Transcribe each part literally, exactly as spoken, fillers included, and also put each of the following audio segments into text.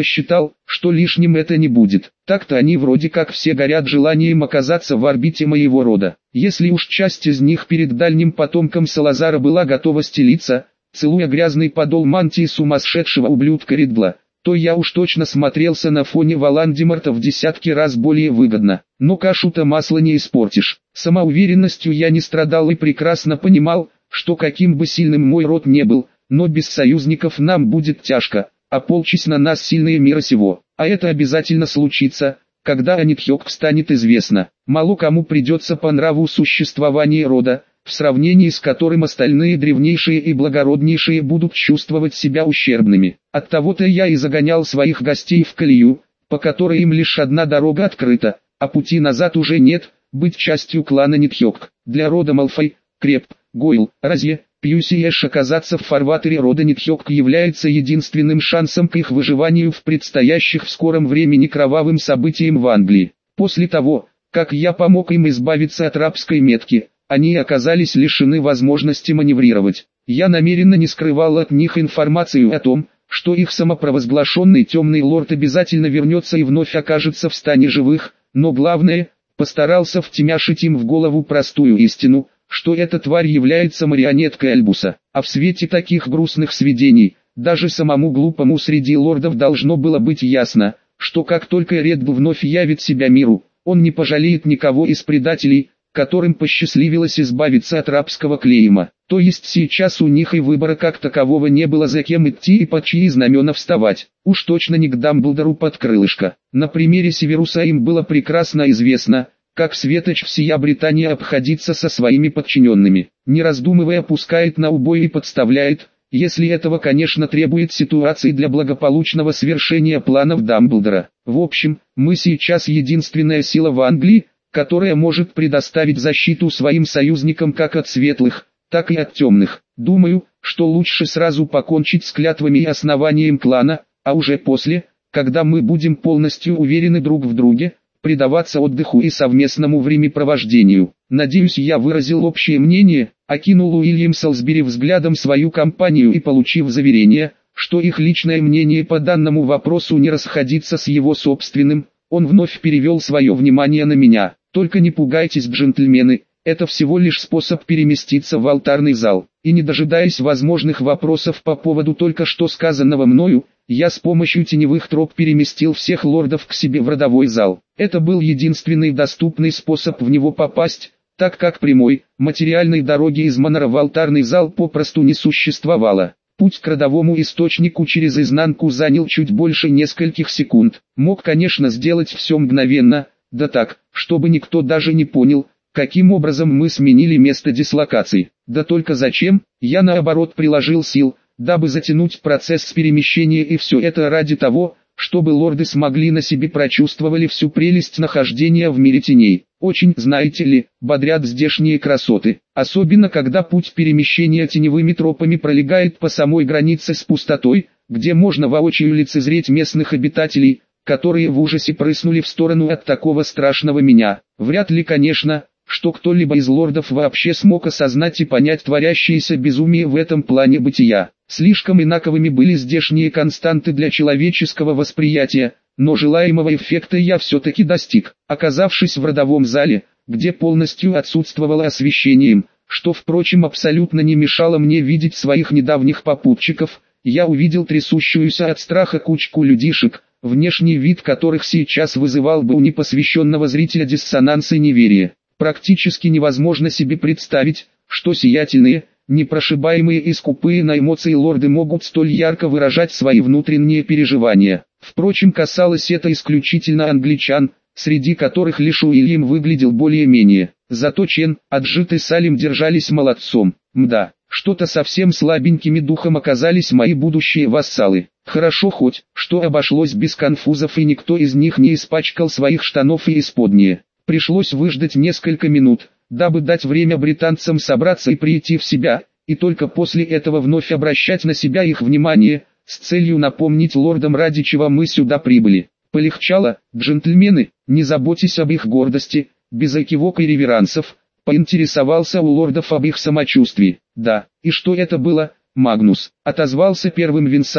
посчитал, что лишним это не будет. Так-то они вроде как все горят желанием оказаться в орбите моего рода. Если уж часть из них перед дальним потомком Салазара была готова стелиться, целуя грязный подол мантии сумасшедшего ублюдка Ридла, то я уж точно смотрелся на фоне Волан-де-Морта в десятки раз более выгодно. Но кашу-то масло не испортишь. Самоуверенностью я не страдал и прекрасно понимал, что каким бы сильным мой род не был, но без союзников нам будет тяжко, ополчись на нас сильные мира сего. А это обязательно случится, когда о Нитхёк станет известно. Мало кому придется по нраву существование рода, в сравнении с которым остальные древнейшие и благороднейшие будут чувствовать себя ущербными. Оттого-то я и загонял своих гостей в колею, по которой им лишь одна дорога открыта, а пути назад уже нет, быть частью клана Нитхёк. Для рода Малфой, Креп, Гойл, Розье, Пьюси и Эш оказаться в фарватере рода Нитхёк является единственным шансом к их выживанию в предстоящих в скором времени кровавым событиям в Англии. После того, как я помог им избавиться от рабской метки, они оказались лишены возможности маневрировать. Я намеренно не скрывал от них информацию о том, что их самопровозглашенный темный лорд обязательно вернется и вновь окажется в стане живых, но главное, постарался втемяшить им в голову простую истину, что эта тварь является марионеткой Альбуса. А в свете таких грустных сведений, даже самому глупому среди лордов должно было быть ясно, что как только Редбл вновь явит себя миру, он не пожалеет никого из предателей, которым посчастливилось избавиться от рабского клейма. То есть сейчас у них и выбора как такового не было, за кем идти и под чьи знамена вставать. Уж точно не к Дамблдору под крылышко. На примере Северуса им было прекрасно известно, как светоч всея Британия обходится со своими подчиненными. Не раздумывая пускает на убой и подставляет, если этого, конечно, требует ситуации для благополучного свершения планов Дамблдора. В общем, мы сейчас единственная сила в Англии, которая может предоставить защиту своим союзникам как от светлых, так и от темных. Думаю, что лучше сразу покончить с клятвами и основанием клана, а уже после, когда мы будем полностью уверены друг в друге, предаваться отдыху и совместному времяпровождению. Надеюсь, я выразил общее мнение, окинул Уильям Солсбери взглядом свою компанию и, получив заверение, что их личное мнение по данному вопросу не расходится с его собственным, он вновь перевел свое внимание на меня. Только не пугайтесь, джентльмены, это всего лишь способ переместиться в алтарный зал. И не дожидаясь возможных вопросов по поводу только что сказанного мною, я с помощью теневых троп переместил всех лордов к себе в родовой зал. Это был единственный доступный способ в него попасть, так как прямой, материальной дороги из Манора в алтарный зал попросту не существовало. Путь к родовому источнику через изнанку занял чуть больше нескольких секунд. Мог, конечно, сделать все мгновенно, да так, чтобы никто даже не понял, каким образом мы сменили место дислокации. Да только зачем, я наоборот приложил сил, дабы затянуть процесс перемещения, и все это ради того, чтобы лорды смогли на себе прочувствовали всю прелесть нахождения в мире теней. Очень, знаете ли, бодрят здешние красоты, особенно когда путь перемещения теневыми тропами пролегает по самой границе с пустотой, где можно воочию лицезреть местных обитателей, которые в ужасе прыснули в сторону от такого страшного меня. Вряд ли, конечно, что кто-либо из лордов вообще смог осознать и понять творящееся безумие в этом плане бытия. Слишком инаковыми были здешние константы для человеческого восприятия, но желаемого эффекта я все-таки достиг. Оказавшись в родовом зале, где полностью отсутствовало освещение, что, впрочем, абсолютно не мешало мне видеть своих недавних попутчиков, я увидел трясущуюся от страха кучку людишек, внешний вид которых сейчас вызывал бы у непосвященного зрителя диссонанс и неверие. Практически невозможно себе представить, что сиятельные, непрошибаемые и скупые на эмоции лорды могут столь ярко выражать свои внутренние переживания. Впрочем, касалось это исключительно англичан, среди которых лишь Уильям выглядел более-менее. Зато Чен, Аджит и Салим держались молодцом. Мда, что-то совсем слабенькими духом оказались мои будущие вассалы. Хорошо хоть, что обошлось без конфузов и никто из них не испачкал своих штанов и исподние. Пришлось выждать несколько минут, дабы дать время британцам собраться и прийти в себя, и только после этого вновь обращать на себя их внимание, с целью напомнить лордам, ради чего мы сюда прибыли. Полегчало, джентльмены, не заботьтесь об их гордости, без экивок и реверансов, поинтересовался у лордов об их самочувствии. Да, и что это было, Магнус? Отозвался первым Винсан,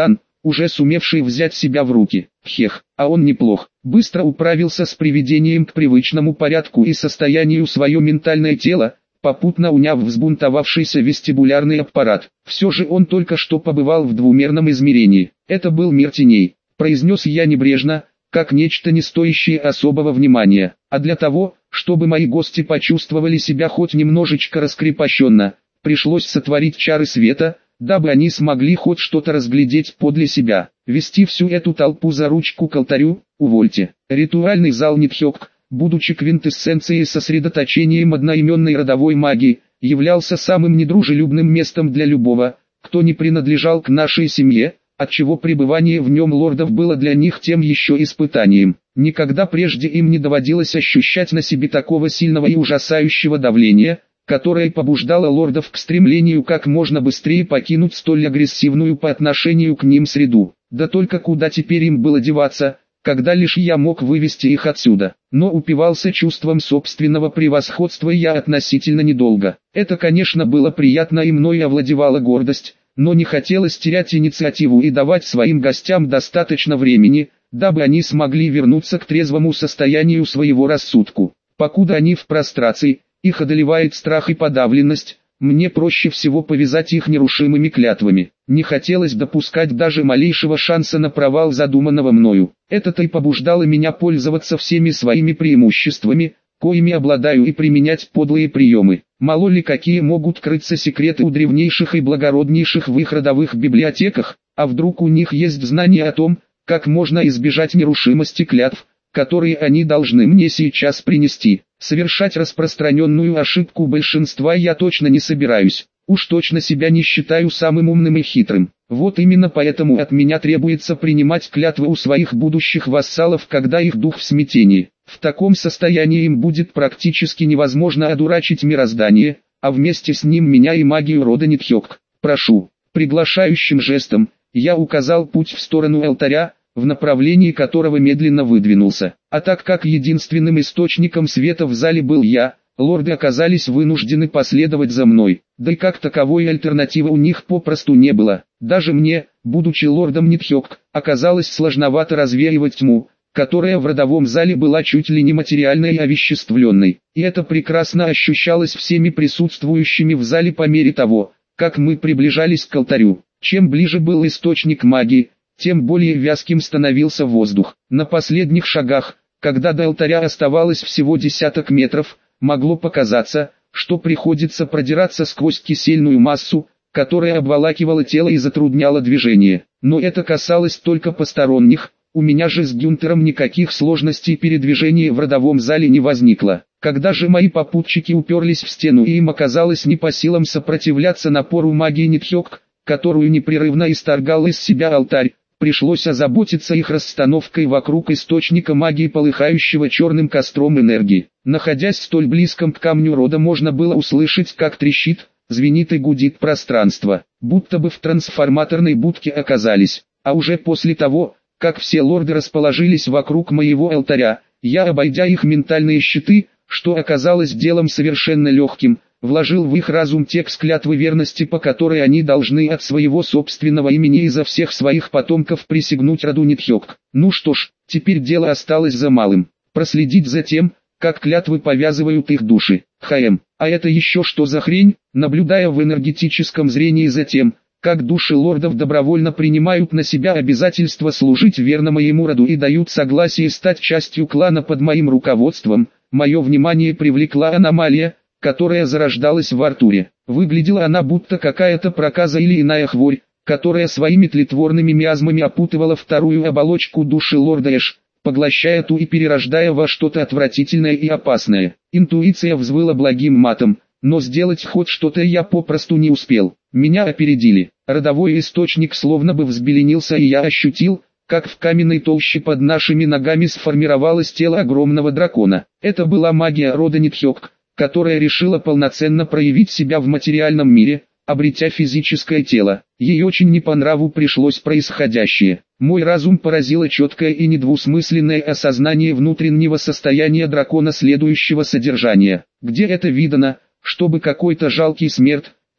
уже сумевший взять себя в руки. Хех, а он неплох. Быстро управился с приведением к привычному порядку и состоянию свое ментальное тело, попутно уняв взбунтовавшийся вестибулярный аппарат. Все же он только что побывал в двумерном измерении. Это был мир теней, произнес я небрежно, как нечто не стоящее особого внимания. А для того, чтобы мои гости почувствовали себя хоть немножечко раскрепощенно, пришлось сотворить чары света, дабы они смогли хоть что-то разглядеть подле себя. Вести всю эту толпу за ручку к алтарю, увольте. Ритуальный зал Нитхёк, будучи квинтэссенцией сосредоточением одноименной родовой магии, являлся самым недружелюбным местом для любого, кто не принадлежал к нашей семье, отчего пребывание в нем лордов было для них тем еще испытанием. Никогда прежде им не доводилось ощущать на себе такого сильного и ужасающего давления, которое побуждало лордов к стремлению как можно быстрее покинуть столь агрессивную по отношению к ним среду. Да только куда теперь им было деваться, когда лишь я мог вывести их отсюда. Но упивался чувством собственного превосходства я относительно недолго. Это, конечно, было приятно и мною овладевала гордость, но не хотелось терять инициативу и давать своим гостям достаточно времени, дабы они смогли вернуться к трезвому состоянию своего рассудку. Покуда они в прострации, их одолевает страх и подавленность, мне проще всего повязать их нерушимыми клятвами. Не хотелось допускать даже малейшего шанса на провал задуманного мною. Это-то и побуждало меня пользоваться всеми своими преимуществами, коими обладаю, и применять подлые приемы. Мало ли какие могут крыться секреты у древнейших и благороднейших в их родовых библиотеках, а вдруг у них есть знания о том, как можно избежать нерушимости клятв, которые они должны мне сейчас принести. Совершать распространенную ошибку большинства я точно не собираюсь. Уж точно себя не считаю самым умным и хитрым. Вот именно поэтому от меня требуется принимать клятвы у своих будущих вассалов, когда их дух в смятении. В таком состоянии им будет практически невозможно одурачить мироздание, а вместе с ним меня и магию рода Нитхёк. Прошу. Приглашающим жестом я указал путь в сторону алтаря, в направлении которого медленно выдвинулся. А так как единственным источником света в зале был я, лорды оказались вынуждены последовать за мной. Да и как таковой альтернативы у них попросту не было. Даже мне, будучи лордом Нитхёк, оказалось сложновато развеивать тьму, которая в родовом зале была чуть ли не материальной и овеществленной. И это прекрасно ощущалось всеми присутствующими в зале по мере того, как мы приближались к алтарю. Чем ближе был источник магии, тем более вязким становился воздух. На последних шагах, когда до алтаря оставалось всего десяток метров, могло показаться, что приходится продираться сквозь кисельную массу, которая обволакивала тело и затрудняла движение. Но это касалось только посторонних, у меня же с Гюнтером никаких сложностей передвижения в родовом зале не возникло. Когда же мои попутчики уперлись в стену и им оказалось не по силам сопротивляться напору магии Нитхёк, которую непрерывно исторгал из себя алтарь, пришлось озаботиться их расстановкой вокруг источника магии, полыхающего черным костром энергии. Находясь столь близком к камню рода, можно было услышать, как трещит, звенит и гудит пространство, будто бы в трансформаторной будке оказались. А уже после того, как все лорды расположились вокруг моего алтаря, я, обойдя их ментальные щиты, что оказалось делом совершенно легким, вложил в их разум текст клятвы верности, по которой они должны от своего собственного имени и за всех своих потомков присягнуть роду Нитхёк. Ну что ж, теперь дело осталось за малым. Проследить за тем, как клятвы повязывают их души. ХМ. А это еще что за хрень? Наблюдая в энергетическом зрении за тем, как души лордов добровольно принимают на себя обязательство служить верно моему роду и дают согласие стать частью клана под моим руководством, мое внимание привлекла аномалия, которая зарождалась в Артуре. Выглядела она будто какая-то проказа или иная хворь, которая своими тлетворными миазмами опутывала вторую оболочку души лорда Эш, поглощая ту и перерождая во что-то отвратительное и опасное. Интуиция взвыла благим матом, но сделать хоть что-то я попросту не успел. Меня опередили. Родовой источник словно бы взбеленился, и я ощутил, как в каменной толще под нашими ногами сформировалось тело огромного дракона. Это была магия рода Нитхёк, которая решила полноценно проявить себя в материальном мире, обретя физическое тело. Ей очень не по нраву пришлось происходящее. Мой разум поразило четкое и недвусмысленное осознание внутреннего состояния дракона следующего содержания. Где это видано, чтобы какой-то жалкий смерть,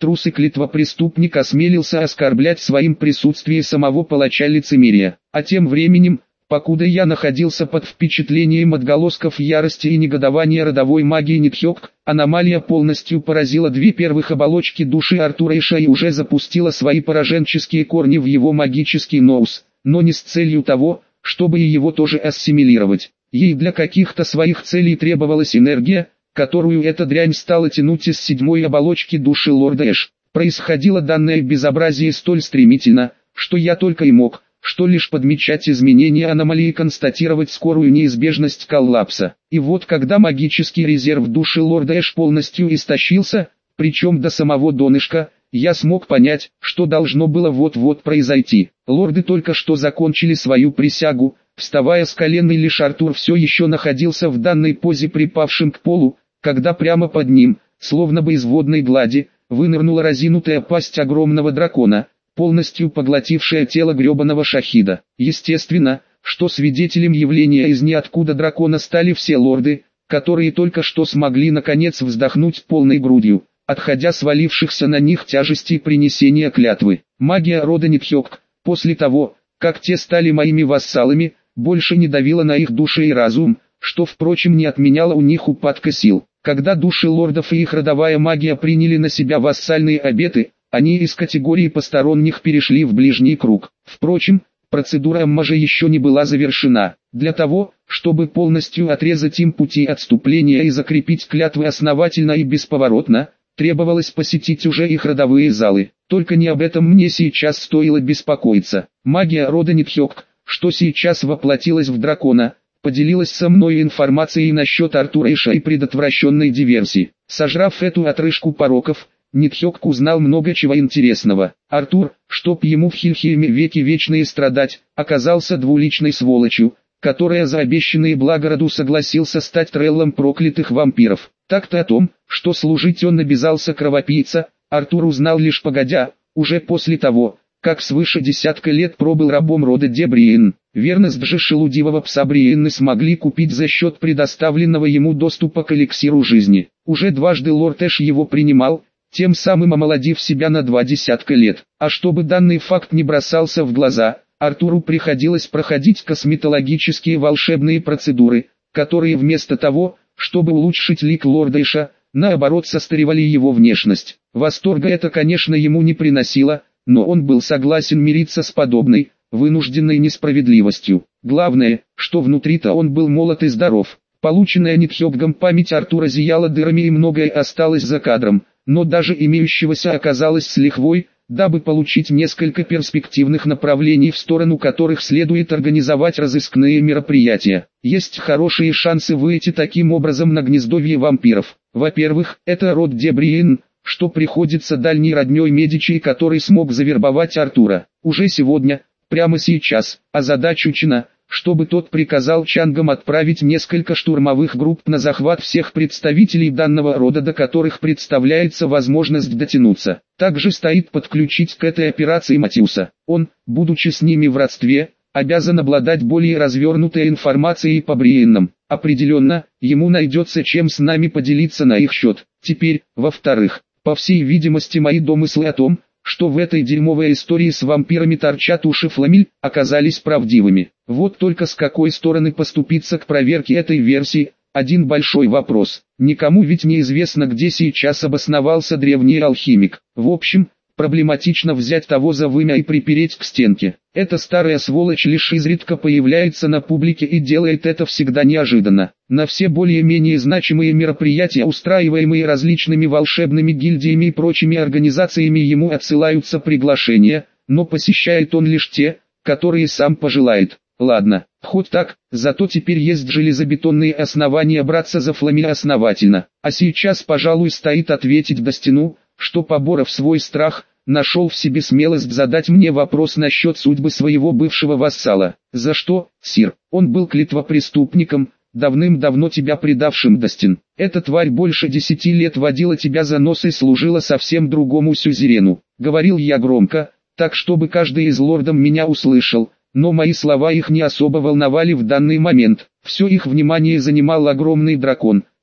трус и клятвопреступник осмелился оскорблять своим присутствием самого палача лицемерия. А тем временем, покуда я находился под впечатлением отголосков ярости и негодования родовой магии Нитхёк, аномалия полностью поразила две первых оболочки души Артура Эша и уже запустила свои пораженческие корни в его магический ноус, но не с целью того, чтобы и его тоже ассимилировать. Ей для каких-то своих целей требовалась энергия, которую эта дрянь стала тянуть из седьмой оболочки души лорда Эш. Происходило данное безобразие столь стремительно, что я только и мог, что лишь подмечать изменения аномалии и констатировать скорую неизбежность коллапса. И вот когда магический резерв души лорда Эш полностью истощился, причем до самого донышка, я смог понять, что должно было вот-вот произойти. Лорды только что закончили свою присягу, вставая с колен, и лишь Артур все еще находился в данной позе припавшим к полу, когда прямо под ним, словно бы из водной глади, вынырнула разинутая пасть огромного дракона, полностью поглотившая тело гребаного шахида. Естественно, что свидетелем явления из ниоткуда дракона стали все лорды, которые только что смогли наконец вздохнуть полной грудью, отходя свалившихся на них тяжестей принесения клятвы. Магия рода Нитхёк, после того, как те стали моими вассалами, больше не давила на их души и разум, что впрочем не отменяло у них упадка сил. Когда души лордов и их родовая магия приняли на себя вассальные обеты, они из категории посторонних перешли в ближний круг. Впрочем, процедура аммажа еще не была завершена. Для того, чтобы полностью отрезать им пути отступления и закрепить клятвы основательно и бесповоротно, требовалось посетить уже их родовые залы. Только не об этом мне сейчас стоило беспокоиться. Магия рода Нитхёк, что сейчас воплотилась в дракона, поделилась со мной информацией насчет Артура Эша и предотвращенной диверсии. Сожрав эту отрыжку пороков, Нитхёк узнал много чего интересного. Артур, чтоб ему в Хильхейме веки вечные страдать, оказался двуличной сволочью, которая за обещанные блага роду согласился стать треллом проклятых вампиров. Так-то о том, что служить он обязался кровопийца, Артур узнал лишь погодя, уже после того, как свыше десятка лет пробыл рабом рода Дебриен. Верность же шелудивого пса Бриенны смогли купить за счет предоставленного ему доступа к эликсиру жизни. Уже дважды лорд Эш его принимал, тем самым омолодив себя на два десятка лет. А чтобы данный факт не бросался в глаза, Артуру приходилось проходить косметологические волшебные процедуры, которые вместо того, чтобы улучшить лик лорда Эша, наоборот состаревали его внешность. Восторга это, конечно, ему не приносило, но он был согласен мириться с подобной, вынужденной несправедливостью. Главное, что внутри-то он был молод и здоров. Полученная Нитхёкгом память Артура зияла дырами и многое осталось за кадром, но даже имеющегося оказалось с лихвой, дабы получить несколько перспективных направлений, в сторону которых следует организовать разыскные мероприятия. Есть хорошие шансы выйти таким образом на гнездовье вампиров. Во-первых, это род Дебриен, что приходится дальней роднёй Медичи, который смог завербовать Артура. Уже сегодня, прямо сейчас, озадачена, чтобы тот приказал Чангам отправить несколько штурмовых групп на захват всех представителей данного рода, до которых представляется возможность дотянуться. Также стоит подключить к этой операции Матиуса. Он, будучи с ними в родстве, обязан обладать более развернутой информацией по Бриеннам. Определенно, ему найдется чем с нами поделиться на их счет. Теперь, во-вторых, по всей видимости, мои домыслы о том, что в этой дерьмовой истории с вампирами торчат уши Фламиль, оказались правдивыми. Вот только с какой стороны поступиться к проверке этой версии, один большой вопрос. Никому ведь неизвестно, где сейчас обосновался древний алхимик. В общем, проблематично взять того за вымя и припереть к стенке. Эта старая сволочь лишь изредка появляется на публике и делает это всегда неожиданно. На все более-менее значимые мероприятия, устраиваемые различными волшебными гильдиями и прочими организациями, ему отсылаются приглашения, но посещает он лишь те, которые сам пожелает. Ладно, хоть так, зато теперь есть железобетонные основания браться за Фламиль основательно. А сейчас, пожалуй, стоит ответить Достину, что, поборов свой страх, нашел в себе смелость задать мне вопрос насчет судьбы своего бывшего вассала. За что, сир? Он был клятвопреступником, давным-давно тебя предавшим, Достин. Эта тварь больше десяти лет водила тебя за нос и служила совсем другому сюзерену. Говорил я громко, так чтобы каждый из лордов меня услышал, но мои слова их не особо волновали в данный момент. Все их внимание занимал огромный дракон,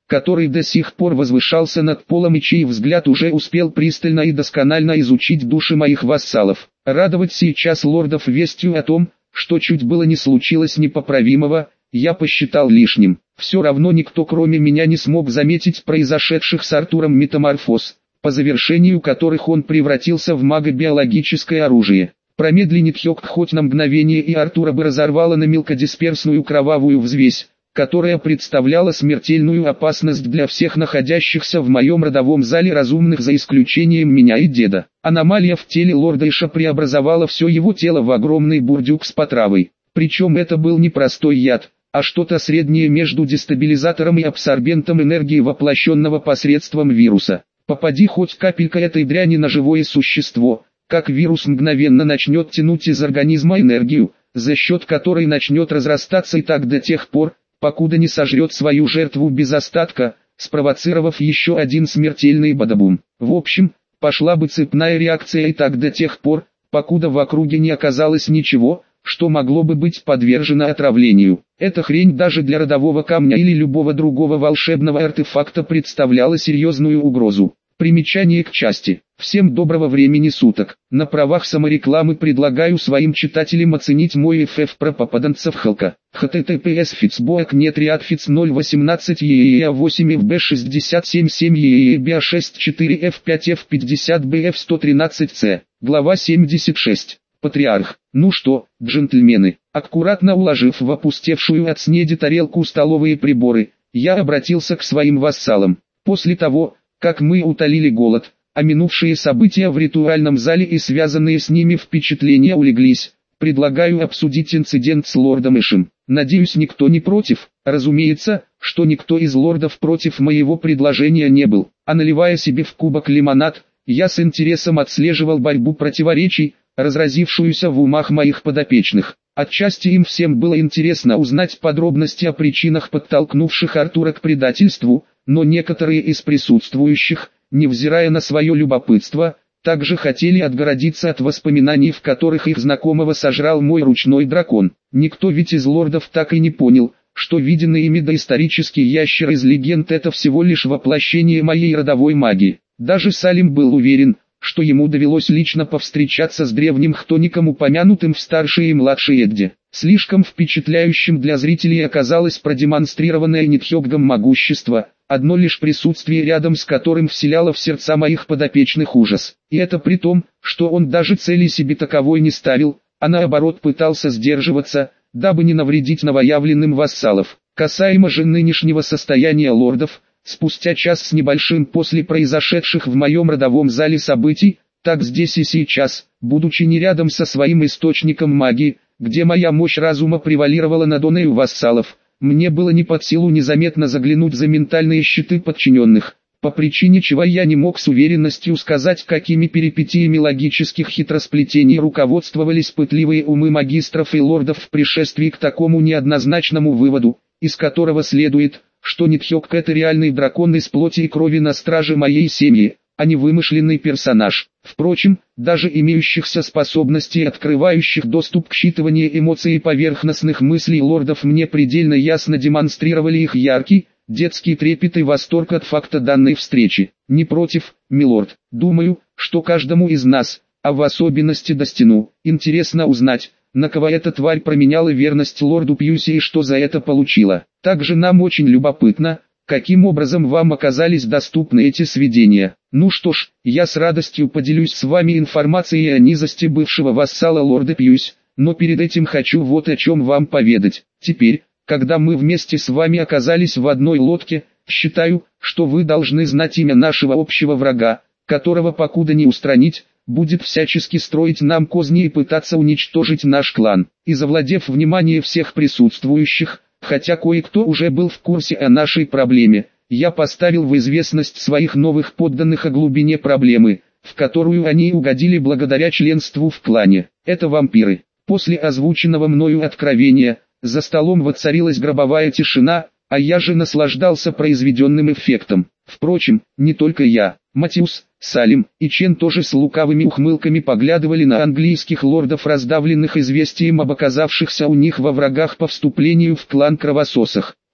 который до сих пор возвышался над полом и чей взгляд уже успел пристально и досконально изучить души моих вассалов. Радовать сейчас лордов вестью о том, что чуть было не случилось непоправимого, я посчитал лишним. Все равно никто кроме меня не смог заметить произошедших с Артуром метаморфоз, по завершению которых он превратился в магобиологическое оружие. Промедлинет Хёк хоть на мгновение, и Артура бы разорвало на мелкодисперсную кровавую взвесь, которая представляла смертельную опасность для всех находящихся в моем родовом зале разумных за исключением меня и деда. Аномалия в теле лорда Иша преобразовала все его тело в огромный бурдюк с потравой. Причем это был не простой яд, а что-то среднее между дестабилизатором и абсорбентом энергии, воплощенного посредством вируса. Попади хоть капелька этой дряни на живое существо, как вирус мгновенно начнет тянуть из организма энергию, за счет которой начнет разрастаться, и так до тех пор, покуда не сожрет свою жертву без остатка, спровоцировав еще один смертельный бадабум. В общем, пошла бы цепная реакция, и так до тех пор, покуда в округе не оказалось ничего, что могло бы быть подвержено отравлению. Эта хрень даже для родового камня или любого другого волшебного артефакта представляла серьезную угрозу. Примечание к части. Всем доброго времени суток. На правах саморекламы предлагаю своим читателям оценить мой эф эф про попаданцев Халка. https фицбоек нет риадфиц ноль восемнадцать ееа восемь эф бэ шестьдесят семь семь ееа биа шесть четыре эф пять эф пятьдесят бэ эф сто тринадцать цэ. Глава семьдесят шесть. Патриарх. Ну что, джентльмены, аккуратно уложив в опустевшую от снеди тарелку столовые приборы, я обратился к своим вассалам. После того, как мы утолили голод, а минувшие события в ритуальном зале и связанные с ними впечатления улеглись, предлагаю обсудить инцидент с лордом Ишем. Надеюсь, никто не против. Разумеется, что никто из лордов против моего предложения не был. А наливая себе в кубок лимонад, я с интересом отслеживал борьбу противоречий, разразившуюся в умах моих подопечных. Отчасти им всем было интересно узнать подробности о причинах, подтолкнувших Артура к предательству, но некоторые из присутствующих, невзирая на свое любопытство, также хотели отгородиться от воспоминаний, в которых их знакомого сожрал мой ручной дракон. Никто ведь из лордов так и не понял, что виденный ими доисторический ящер из легенд — это всего лишь воплощение моей родовой магии. Даже Салим был уверен, что ему довелось лично повстречаться с древним хтоником, упомянутым в старшей и младшей Эдде. Слишком впечатляющим для зрителей оказалось продемонстрированное Нитхёгом могущество, одно лишь присутствие рядом с которым вселяло в сердца моих подопечных ужас. И это при том, что он даже цели себе таковой не ставил, а наоборот пытался сдерживаться, дабы не навредить новоявленным вассалов. Касаемо же нынешнего состояния лордов, спустя час с небольшим после произошедших в моем родовом зале событий, так здесь и сейчас, будучи не рядом со своим источником магии, где моя мощь разума превалировала над онею вассалов, мне было не под силу незаметно заглянуть за ментальные щиты подчиненных, по причине чего я не мог с уверенностью сказать, какими перипетиями логических хитросплетений руководствовались пытливые умы магистров и лордов в пришествии к такому неоднозначному выводу, из которого следует, что Нитхёг — это реальный дракон из плоти и крови на страже моей семьи, а не вымышленный персонаж. Впрочем, даже имеющихся способностей, открывающих доступ к считыванию эмоций и поверхностных мыслей лордов, мне предельно ясно демонстрировали их яркий, детский трепет и восторг от факта данной встречи. Не против, милорд. Думаю, что каждому из нас, а в особенности Дастину, интересно узнать, на кого эта тварь променяла верность лорду Пьюси и что за это получила. Также нам очень любопытно, каким образом вам оказались доступны эти сведения. Ну что ж, я с радостью поделюсь с вами информацией о низости бывшего вассала лорда Пьюси, но перед этим хочу вот о чем вам поведать. Теперь, когда мы вместе с вами оказались в одной лодке, считаю, что вы должны знать имя нашего общего врага, которого покуда не устранить, будет всячески строить нам козни и пытаться уничтожить наш клан. И завладев внимание всех присутствующих, хотя кое-кто уже был в курсе о нашей проблеме, я поставил в известность своих новых подданных о глубине проблемы, в которую они угодили благодаря членству в клане. Это вампиры. После озвученного мною откровения, за столом воцарилась гробовая тишина, а я же наслаждался произведенным эффектом. Впрочем, не только я. Матиус, Салим и Чен тоже с лукавыми ухмылками поглядывали на английских лордов, раздавленных известием об оказавшихся у них во врагах по вступлению в клан кровососах.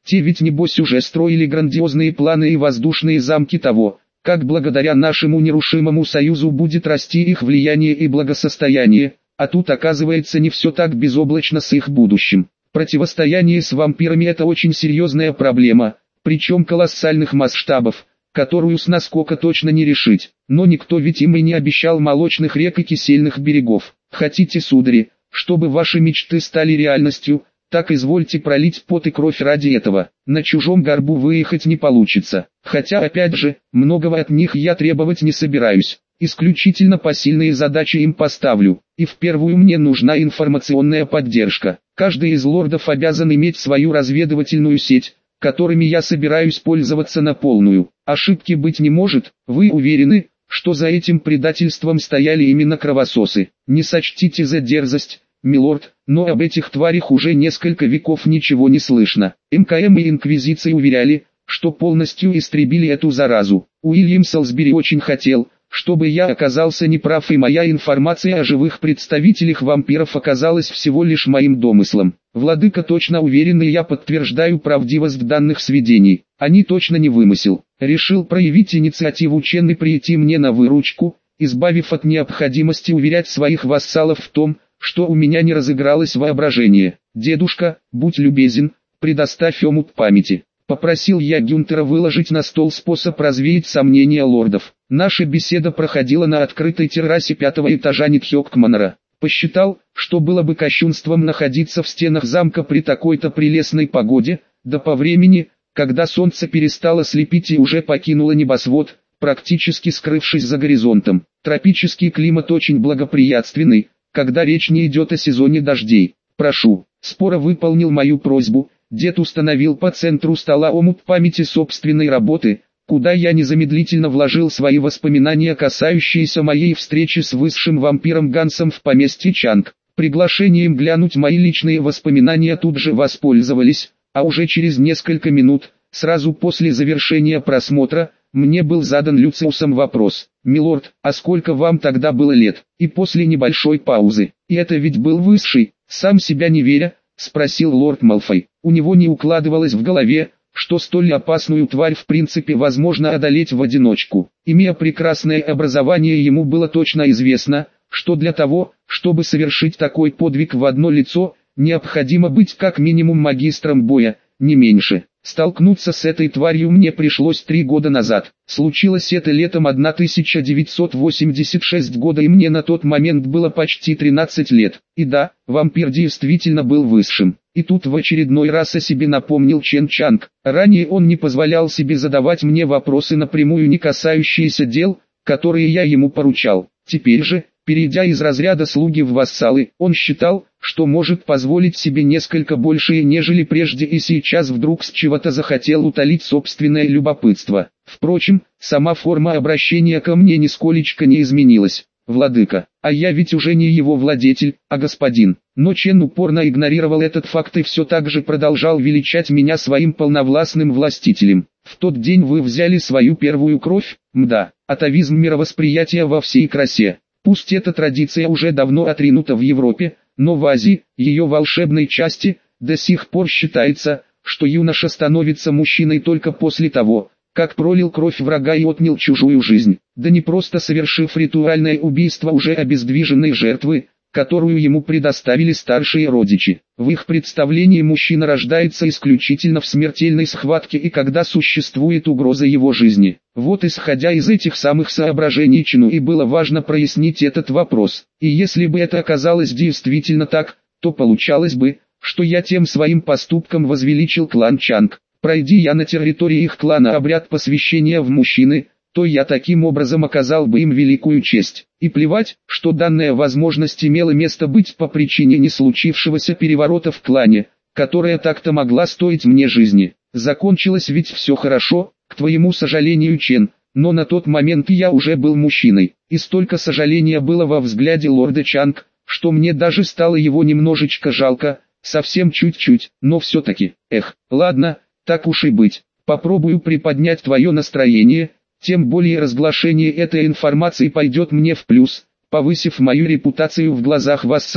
Те ведь небось уже строили грандиозные планы и воздушные замки того, как благодаря нашему нерушимому союзу будет расти их влияние и благосостояние, а тут оказывается не все так безоблачно с их будущим. Противостояние с вампирами – это очень серьезная проблема, причем колоссальных масштабов, которую с наскока точно не решить. Но никто ведь им и не обещал молочных рек и кисельных берегов. Хотите, судари, чтобы ваши мечты стали реальностью, так извольте пролить пот и кровь ради этого. На чужом горбу выехать не получится. Хотя опять же, многого от них я требовать не собираюсь. Исключительно посильные задачи им поставлю. И в первую мне нужна информационная поддержка. Каждый из лордов обязан иметь свою разведывательную сеть, которыми я собираюсь пользоваться на полную. Ошибки быть не может. Вы уверены, что за этим предательством стояли именно кровососы? Не сочтите за дерзость, милорд, но об этих тварях уже несколько веков ничего не слышно. МКМ и Инквизиция уверяли, что полностью истребили эту заразу. Уильям Солсбери очень хотел, чтобы я оказался неправ, и моя информация о живых представителях вампиров оказалась всего лишь моим домыслом. Владыка точно уверен, и я подтверждаю правдивость данных сведений. Они точно не вымысел. Решил проявить инициативу Чен и прийти мне на выручку, избавив от необходимости уверять своих вассалов в том, что у меня не разыгралось воображение. «Дедушка, будь любезен, предоставь омут памяти». Попросил я Гюнтера выложить на стол способ развеять сомнения лордов. Наша беседа проходила на открытой террасе пятого этажа Нитхёкманора. Посчитал, что было бы кощунством находиться в стенах замка при такой-то прелестной погоде, да по времени, когда солнце перестало слепить и уже покинуло небосвод, практически скрывшись за горизонтом. Тропический климат очень благоприятственный, когда речь не идет о сезоне дождей. «Прошу». Споро выполнил мою просьбу. Дед установил по центру стола омут памяти собственной работы, куда я незамедлительно вложил свои воспоминания, касающиеся моей встречи с высшим вампиром Гансом в поместье Чанг. Приглашением глянуть мои личные воспоминания тут же воспользовались, а уже через несколько минут, сразу после завершения просмотра, мне был задан Люциусом вопрос: «Милорд, а сколько вам тогда было лет?» И после небольшой паузы: «И это ведь был высший, сам себя не веря?» — спросил лорд Малфой. У него не укладывалось в голове, что столь опасную тварь в принципе возможно одолеть в одиночку. Имея прекрасное образование, ему было точно известно, что для того, чтобы совершить такой подвиг в одно лицо, необходимо быть как минимум магистром боя, не меньше. Столкнуться с этой тварью мне пришлось три года назад. Случилось это летом тысяча девятьсот восемьдесят шестого года, и мне на тот момент было почти тринадцать лет. И да, вампир действительно был высшим. И тут в очередной раз о себе напомнил Чен Чанг. Ранее он не позволял себе задавать мне вопросы напрямую, не касающиеся дел, которые я ему поручал. Теперь же, перейдя из разряда слуги в вассалы, он считал, что может позволить себе несколько большее, нежели прежде, и сейчас вдруг с чего-то захотел утолить собственное любопытство. Впрочем, сама форма обращения ко мне нисколечко не изменилась. «Владыка, а я ведь уже не его владетель, а господин». Но Чен упорно игнорировал этот факт и все так же продолжал величать меня своим полновластным властителем. «В тот день вы взяли свою первую кровь?» Мда, атовизм мировосприятия во всей красе. Пусть эта традиция уже давно отринута в Европе, но в Азии, ее волшебной части, до сих пор считается, что юноша становится мужчиной только после того, как пролил кровь врага и отнял чужую жизнь, да не просто совершив ритуальное убийство уже обездвиженной жертвы, которую ему предоставили старшие родичи. В их представлении мужчина рождается исключительно в смертельной схватке и когда существует угроза его жизни. Вот исходя из этих самых соображений Чену и было важно прояснить этот вопрос. И если бы это оказалось действительно так, то получалось бы, что я тем своим поступком возвеличил клан Чанг. Пройди я на территории их клана обряд посвящения в мужчины, то я таким образом оказал бы им великую честь. И плевать, что данная возможность имела место быть по причине не случившегося переворота в клане, которая так-то могла стоить мне жизни. Закончилось ведь все хорошо, к твоему сожалению, Чен, но на тот момент я уже был мужчиной, и столько сожаления было во взгляде лорда Чанг, что мне даже стало его немножечко жалко, совсем чуть-чуть, но все-таки, эх, ладно, так уж и быть, попробую приподнять твое настроение, тем более разглашение этой информации пойдет мне в плюс, повысив мою репутацию в глазах вассалов.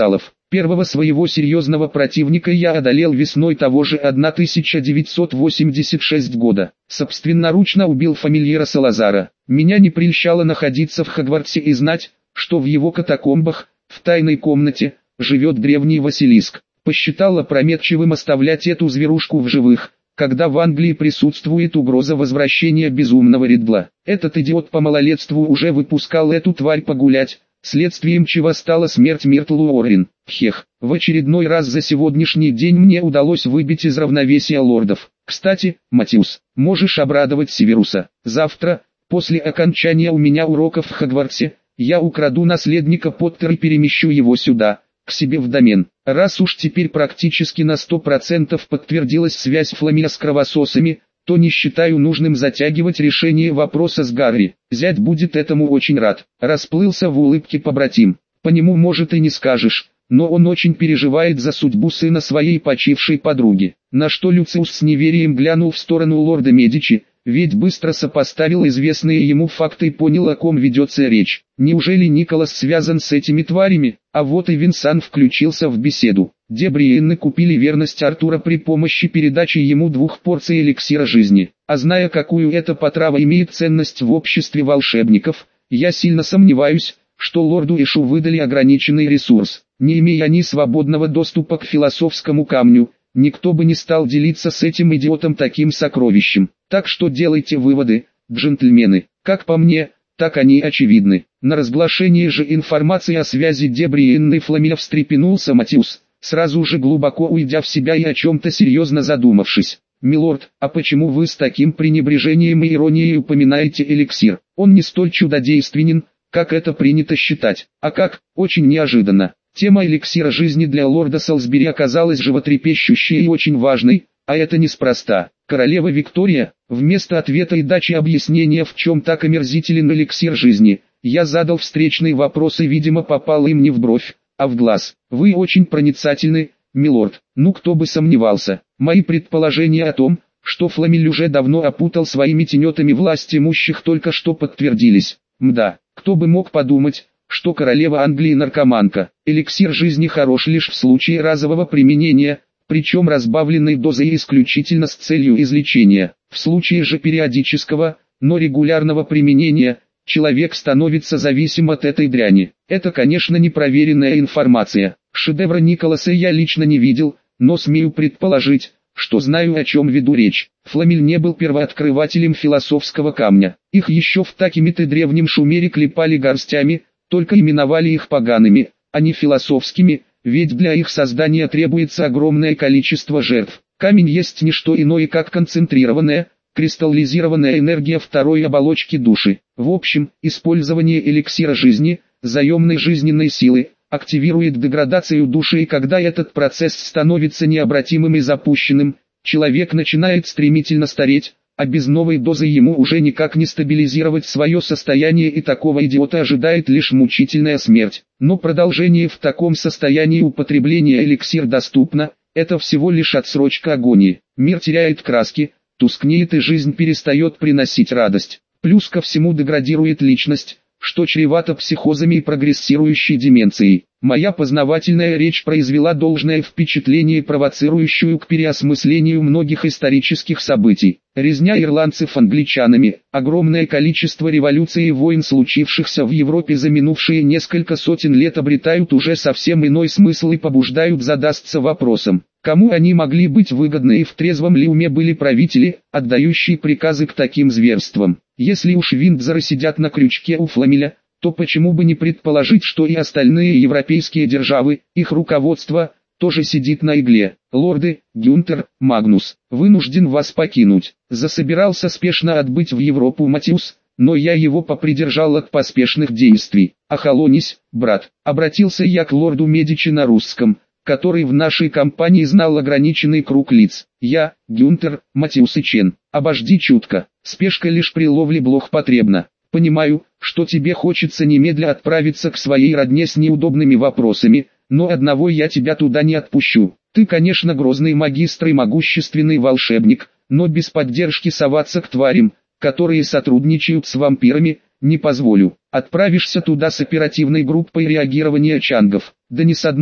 Первого своего серьезного противника я одолел весной того же тысяча девятьсот восемьдесят шестого года. Собственноручно убил фамильяра Салазара. Меня не прельщало находиться в Хогвартсе и знать, что в его катакомбах, в тайной комнате, живет древний Василиск. Посчитал опрометчивым оставлять эту зверушку в живых, когда в Англии присутствует угроза возвращения безумного Ридла. Этот идиот по малолетству уже выпускал эту тварь погулять, следствием чего стала смерть Миртл Уоррен. Хех, в очередной раз за сегодняшний день мне удалось выбить из равновесия лордов. Кстати, Матиус, можешь обрадовать Северуса. Завтра, после окончания у меня уроков в Хогвартсе, я украду наследника Поттера и перемещу его сюда, к себе в домен. Раз уж теперь практически на сто процентов подтвердилась связь Фламиля с кровососами, то не считаю нужным затягивать решение вопроса с Гарри. Зять будет этому очень рад. Расплылся в улыбке побратим. По нему может и не скажешь, но он очень переживает за судьбу сына своей почившей подруги. На что Люциус с неверием глянул в сторону лорда Медичи, ведь быстро сопоставил известные ему факты и понял, о ком ведется речь. Неужели Николас связан с этими тварями? А вот и Винсан включился в беседу. Дебриенны купили верность Артура при помощи передачи ему двух порций эликсира жизни. А зная, какую эта потрава имеет ценность в обществе волшебников, я сильно сомневаюсь, что лорду Эшу выдали ограниченный ресурс. Не имея они свободного доступа к философскому камню, никто бы не стал делиться с этим идиотом таким сокровищем. Так что делайте выводы, джентльмены. Как по мне, так они очевидны. На разглашение же информации о связи Дебриенны и Фламиля встрепенулся Матиус, сразу же глубоко уйдя в себя и о чем-то серьезно задумавшись. «Милорд, а почему вы с таким пренебрежением и иронией упоминаете эликсир? Он не столь чудодейственен, как это принято считать. А как, очень неожиданно». Тема эликсира жизни для лорда Солсбери оказалась животрепещущей и очень важной, а это неспроста. Королева Виктория, вместо ответа и дачи объяснения, в чем так омерзителен эликсир жизни, я задал встречный вопрос и, видимо, попал им не в бровь, а в глаз. Вы очень проницательны, милорд. Ну, кто бы сомневался. Мои предположения о том, что Фламиль уже давно опутал своими тенетами власть имущих, только что подтвердились. Мда, кто бы мог подумать, что королева Англии наркоманка. Эликсир жизни хорош лишь в случае разового применения, причем разбавленной дозой исключительно с целью излечения. В случае же периодического, но регулярного применения, человек становится зависим от этой дряни. Это, конечно, непроверенная информация. Шедевра Николаса я лично не видел, но смею предположить, что знаю, о чем веду речь. Фламиль не был первооткрывателем философского камня. Их еще в Такемит и древнем Шумере клепали горстями, только именовали их погаными, а не философскими, ведь для их создания требуется огромное количество жертв. Камень есть не что иное, как концентрированная, кристаллизированная энергия второй оболочки души. В общем, использование эликсира жизни, заемной жизненной силы, активирует деградацию души, и когда этот процесс становится необратимым и запущенным, человек начинает стремительно стареть, а без новой дозы ему уже никак не стабилизировать свое состояние, и такого идиота ожидает лишь мучительная смерть. Но продолжение в таком состоянии употребления эликсир доступно, это всего лишь отсрочка агонии. Мир теряет краски, тускнеет и жизнь перестает приносить радость. Плюс ко всему деградирует личность, что чревато психозами и прогрессирующей деменцией. Моя познавательная речь произвела должное впечатление, провоцирующую к переосмыслению многих исторических событий. Резня ирландцев англичанами, огромное количество революций и войн, случившихся в Европе за минувшие несколько сотен лет, обретают уже совсем иной смысл и побуждают задастся вопросом, кому они могли быть выгодны и в трезвом ли уме были правители, отдающие приказы к таким зверствам. Если уж Виндзоры сидят на крючке у Фламиля, то почему бы не предположить, что и остальные европейские державы, их руководство, тоже сидит на игле. Лорды, Гюнтер, Магнус, вынужден вас покинуть. Засобирался спешно отбыть в Европу Матиус, но я его попридержал от поспешных действий. Охолонись, брат, обратился я к лорду Медичи на русском, который в нашей компании знал ограниченный круг лиц. Я, Гюнтер, Матиус и Чен. Обожди чутко, спешка лишь при ловле блох потребна. Понимаю, что тебе хочется немедля отправиться к своей родне с неудобными вопросами, но одного я тебя туда не отпущу. Ты, конечно, грозный магистр и могущественный волшебник, но без поддержки соваться к тварям, которые сотрудничают с вампирами, не позволю. Отправишься туда с оперативной группой реагирования чангов, да не с одной,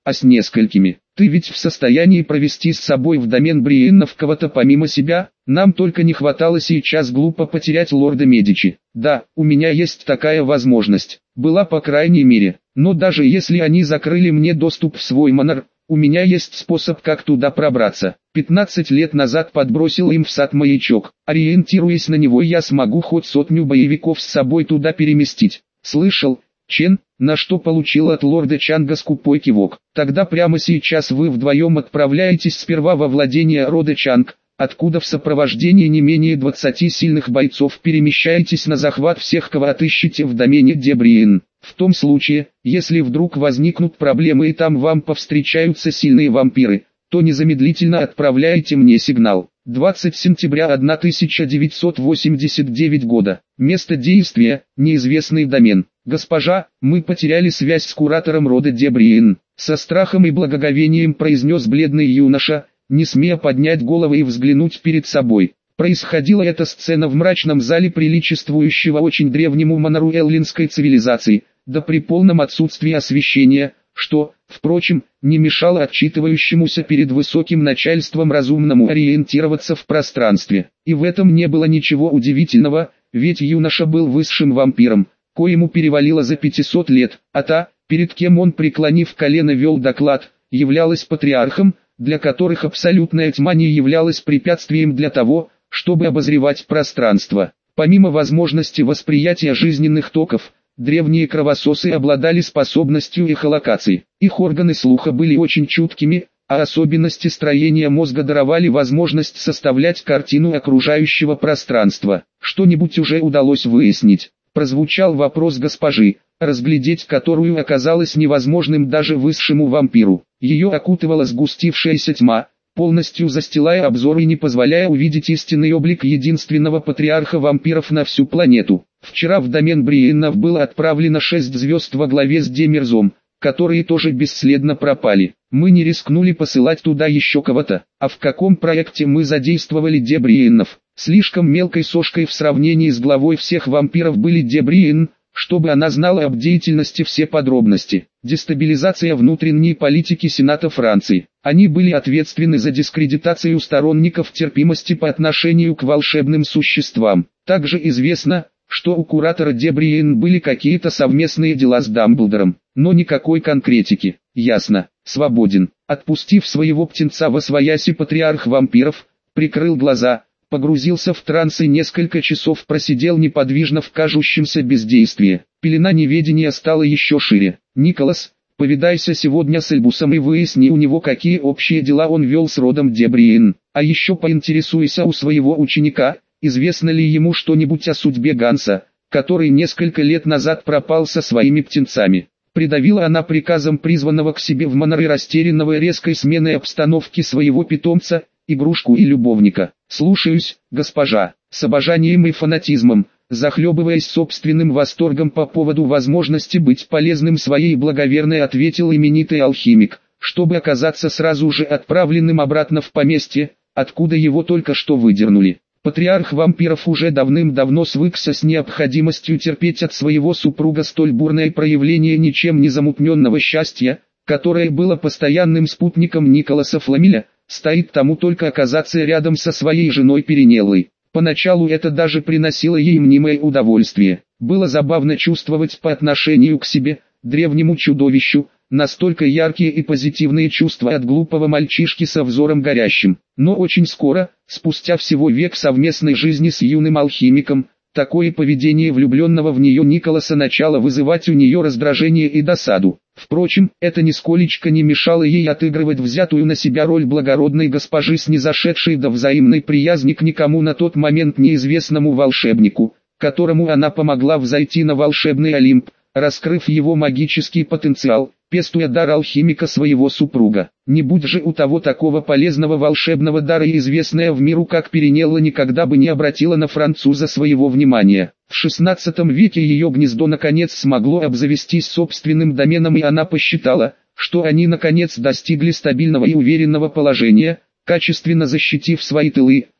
а с несколькими. Ты ведь в состоянии провести с собой в домен Бриеннов кого-то помимо себя? Нам только не хватало сейчас глупо потерять лорда Медичи. Да, у меня есть такая возможность. Была по крайней мере. Но даже если они закрыли мне доступ в свой манор, у меня есть способ, как туда пробраться. пятнадцать лет назад подбросил им в сад маячок. Ориентируясь на него, я смогу хоть сотню боевиков с собой туда переместить. Слышал, Чен? На что получил от лорда Чанга скупой кивок. Тогда прямо сейчас вы вдвоем отправляетесь сперва во владение рода Чанг, откуда в сопровождении не менее двадцати сильных бойцов перемещаетесь на захват всех, кого отыщете в домене Дебриен. В том случае, если вдруг возникнут проблемы и там вам повстречаются сильные вампиры, то незамедлительно отправляйте мне сигнал. двадцатого сентября тысяча девятьсот восемьдесят девятого года. Место действия – неизвестный домен. «Госпожа, мы потеряли связь с куратором рода Дебриен», – со страхом и благоговением произнес бледный юноша, не смея поднять голову и взглянуть перед собой. Происходила эта сцена в мрачном зале приличествующего очень древнему манору эллинской цивилизации, да при полном отсутствии освещения, что, впрочем, не мешало отчитывающемуся перед высоким начальством разумному ориентироваться в пространстве. И в этом не было ничего удивительного, ведь юноша был высшим вампиром, коему перевалило за пятьсот лет, а та, перед кем он, преклонив колено, вел доклад, являлась патриархом, для которых абсолютная тьма не являлась препятствием для того, чтобы обозревать пространство. Помимо возможности восприятия жизненных токов, древние кровососы обладали способностью эхолокации. Их органы слуха были очень чуткими, а особенности строения мозга даровали возможность составлять картину окружающего пространства. Что-нибудь уже удалось выяснить? Прозвучал вопрос госпожи, разглядеть которую оказалось невозможным даже высшему вампиру. Ее окутывала сгустившаяся тьма, полностью застилая обзор и не позволяя увидеть истинный облик единственного патриарха вампиров на всю планету. Вчера в домен Бриеннов было отправлено шесть звезд во главе с Демерзом, которые тоже бесследно пропали. Мы не рискнули посылать туда еще кого-то. А в каком проекте мы задействовали Дебриеннов? Слишком мелкой сошкой в сравнении с главой всех вампиров были Дебриен, чтобы она знала об деятельности все подробности. Дестабилизация внутренней политики Сената Франции. Они были ответственны за дискредитацию сторонников терпимости по отношению к волшебным существам. Также известно, что у куратора Дебриен были какие-то совместные дела с Дамблдором, но никакой конкретики. Ясно, свободен. Отпустив своего птенца восвояси, патриарх вампиров прикрыл глаза, погрузился в транс и несколько часов просидел неподвижно в кажущемся бездействии. Пелена неведения стала еще шире. «Николас, повидайся сегодня с Эльбусом и выясни у него, какие общие дела он вел с родом Дебриен. А еще поинтересуйся у своего ученика, известно ли ему что-нибудь о судьбе Ганса, который несколько лет назад пропал со своими птенцами». Придавила она приказом призванного к себе в маноры растерянного резкой сменой обстановки своего питомца, игрушку и любовника. «Слушаюсь, госпожа», с обожанием и фанатизмом, захлебываясь собственным восторгом по поводу возможности быть полезным своей благоверной, ответил именитый алхимик, чтобы оказаться сразу же отправленным обратно в поместье, откуда его только что выдернули. Патриарх вампиров уже давным-давно свыкся с необходимостью терпеть от своего супруга столь бурное проявление ничем не замутненного счастья, которое было постоянным спутником Николаса Фламеля. Стоит тому только оказаться рядом со своей женой Перенеллой. Поначалу это даже приносило ей мнимое удовольствие. Было забавно чувствовать по отношению к себе, древнему чудовищу, настолько яркие и позитивные чувства от глупого мальчишки со взором горящим. Но очень скоро, спустя всего век совместной жизни с юным алхимиком, такое поведение влюбленного в нее Николаса начало вызывать у нее раздражение и досаду. Впрочем, это нисколечко не мешало ей отыгрывать взятую на себя роль благородной госпожи, снизошедшей до взаимной приязни к никому на тот момент неизвестному волшебнику, которому она помогла взойти на волшебный Олимп, раскрыв его магический потенциал, пестуя дар алхимика своего супруга. Не будь же у того такого полезного волшебного дара, и известная в миру как Перенелла никогда бы не обратила на француза своего внимания. В шестнадцатом веке ее гнездо наконец смогло обзавестись собственным доменом, и она посчитала, что они наконец достигли стабильного и уверенного положения, качественно защитив свои тылы,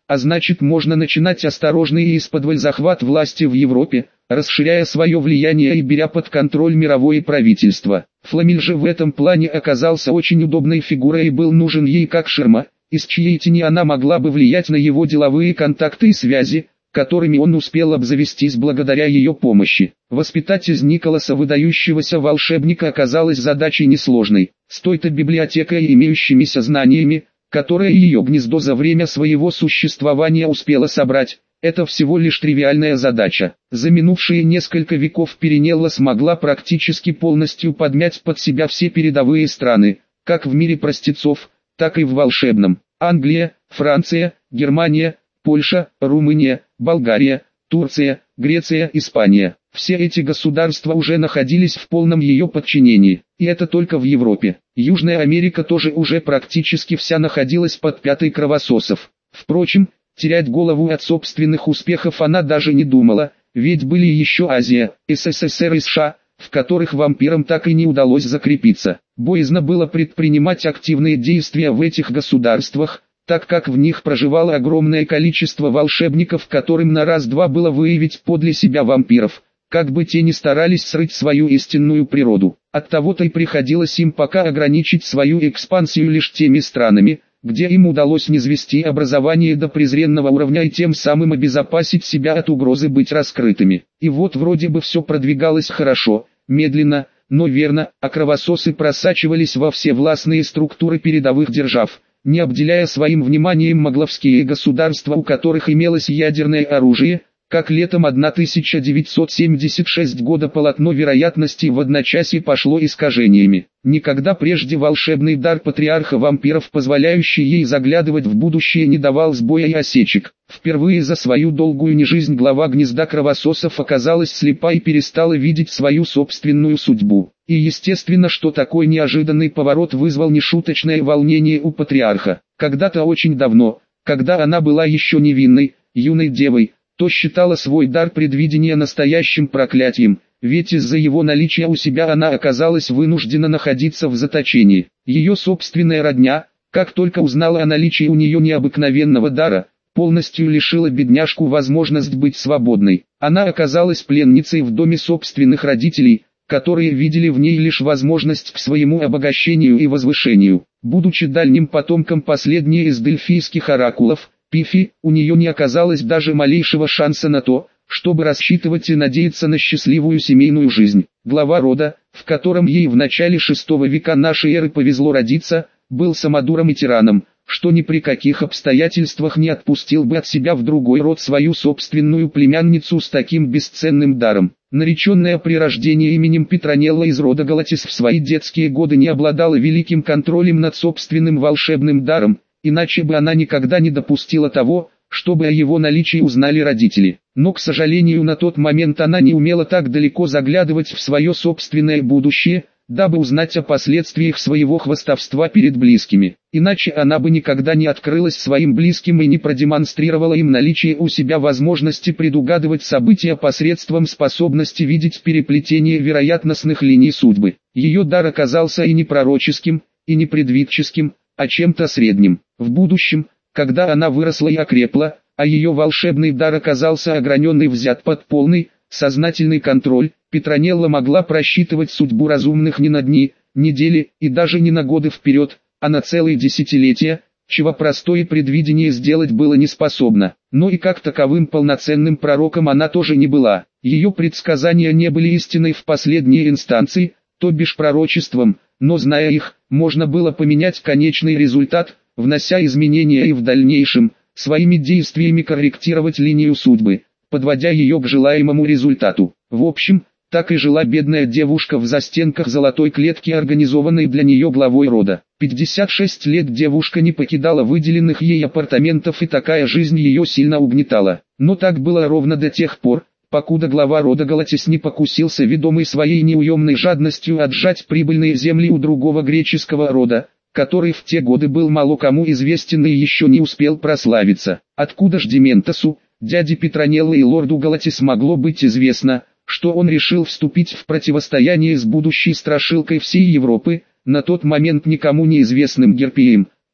а значит можно начинать осторожный и исподволь захват власти в Европе, расширяя свое влияние и беря под контроль мировое правительство. Фламель же в этом плане оказался очень удобной фигурой и был нужен ей как ширма, из чьей тени она могла бы влиять на его деловые контакты и связи, которыми он успел обзавестись благодаря ее помощи. Воспитать из Николаса выдающегося волшебника оказалось задачей несложной. С той-то библиотекой и имеющимися знаниями, которые ее гнездо за время своего существования успело собрать, это всего лишь тривиальная задача. За минувшие несколько веков Перинелла смогла практически полностью подмять под себя все передовые страны, как в мире простецов, так и в волшебном. Англия, Франция, Германия, Польша, Румыния, Болгария, Турция, Греция, Испания. Все эти государства уже находились в полном ее подчинении, и это только в Европе. Южная Америка тоже уже практически вся находилась под пятой кровососов. Впрочем, терять голову от собственных успехов она даже не думала, ведь были еще Азия, СССР и США, в которых вампирам так и не удалось закрепиться. Боязно было предпринимать активные действия в этих государствах, так как в них проживало огромное количество волшебников, которым на раз-два было выявить подле себя вампиров, как бы те ни старались срыть свою истинную природу. Оттого-то и приходилось им пока ограничить свою экспансию лишь теми странами, где им удалось низвести образование до презренного уровня и тем самым обезопасить себя от угрозы быть раскрытыми. И вот вроде бы все продвигалось хорошо, медленно, но верно, а кровососы просачивались во все властные структуры передовых держав, не обделяя своим вниманием могловские государства, у которых имелось ядерное оружие, как летом тысяча девятьсот семьдесят шестого года полотно вероятности в одночасье пошло искажениями. Никогда прежде волшебный дар патриарха вампиров, позволяющий ей заглядывать в будущее, не давал сбоя и осечек. Впервые за свою долгую нежизнь глава гнезда кровососов оказалась слепа и перестала видеть свою собственную судьбу. И естественно, что такой неожиданный поворот вызвал нешуточное волнение у патриарха. Когда-то очень давно, когда она была еще невинной, юной девой, то считала свой дар предвидения настоящим проклятием, ведь из-за его наличия у себя она оказалась вынуждена находиться в заточении. Ее собственная родня, как только узнала о наличии у нее необыкновенного дара, полностью лишила бедняжку возможность быть свободной. Она оказалась пленницей в доме собственных родителей, которые видели в ней лишь возможность к своему обогащению и возвышению. Будучи дальним потомком последней из дельфийских оракулов, Пифи, у нее не оказалось даже малейшего шанса на то, чтобы рассчитывать и надеяться на счастливую семейную жизнь. Глава рода, в котором ей в начале шестого века нашей эры повезло родиться, был самодуром и тираном, что ни при каких обстоятельствах не отпустил бы от себя в другой род свою собственную племянницу с таким бесценным даром. Нареченная при рождении именем Петронелла из рода Галатис в свои детские годы не обладала великим контролем над собственным волшебным даром, иначе бы она никогда не допустила того, чтобы о его наличии узнали родители. Но, к сожалению, на тот момент она не умела так далеко заглядывать в свое собственное будущее, дабы узнать о последствиях своего хвастовства перед близкими. Иначе она бы никогда не открылась своим близким и не продемонстрировала им наличие у себя возможности предугадывать события посредством способности видеть переплетение вероятностных линий судьбы. Ее дар оказался и не пророческим, и не предвидческим, а чем-то средним. В будущем, когда она выросла и окрепла, а ее волшебный дар оказался огранен и взят под полный, сознательный контроль, Петронелла могла просчитывать судьбу разумных не на дни, недели и даже не на годы вперед, а на целые десятилетия, чего простое предвидение сделать было не способно. Но и как таковым полноценным пророком она тоже не была. Ее предсказания не были истиной в последней инстанции, то бишь пророчеством, но зная их, можно было поменять конечный результат, внося изменения и в дальнейшем, своими действиями корректировать линию судьбы, подводя ее к желаемому результату. В общем, так и жила бедная девушка в застенках золотой клетки, организованной для нее главой рода. пятьдесят шесть лет девушка не покидала выделенных ей апартаментов, и такая жизнь ее сильно угнетала. Но так было ровно до тех пор, покуда глава рода Галатис не покусился, ведомый своей неуемной жадностью, отжать прибыльные земли у другого греческого рода, который в те годы был мало кому известен и еще не успел прославиться. Откуда ж Дементосу, дяде Петронеллы и лорду Галатис, могло быть известно, что он решил вступить в противостояние с будущей страшилкой всей Европы, на тот момент никому неизвестным Герпием,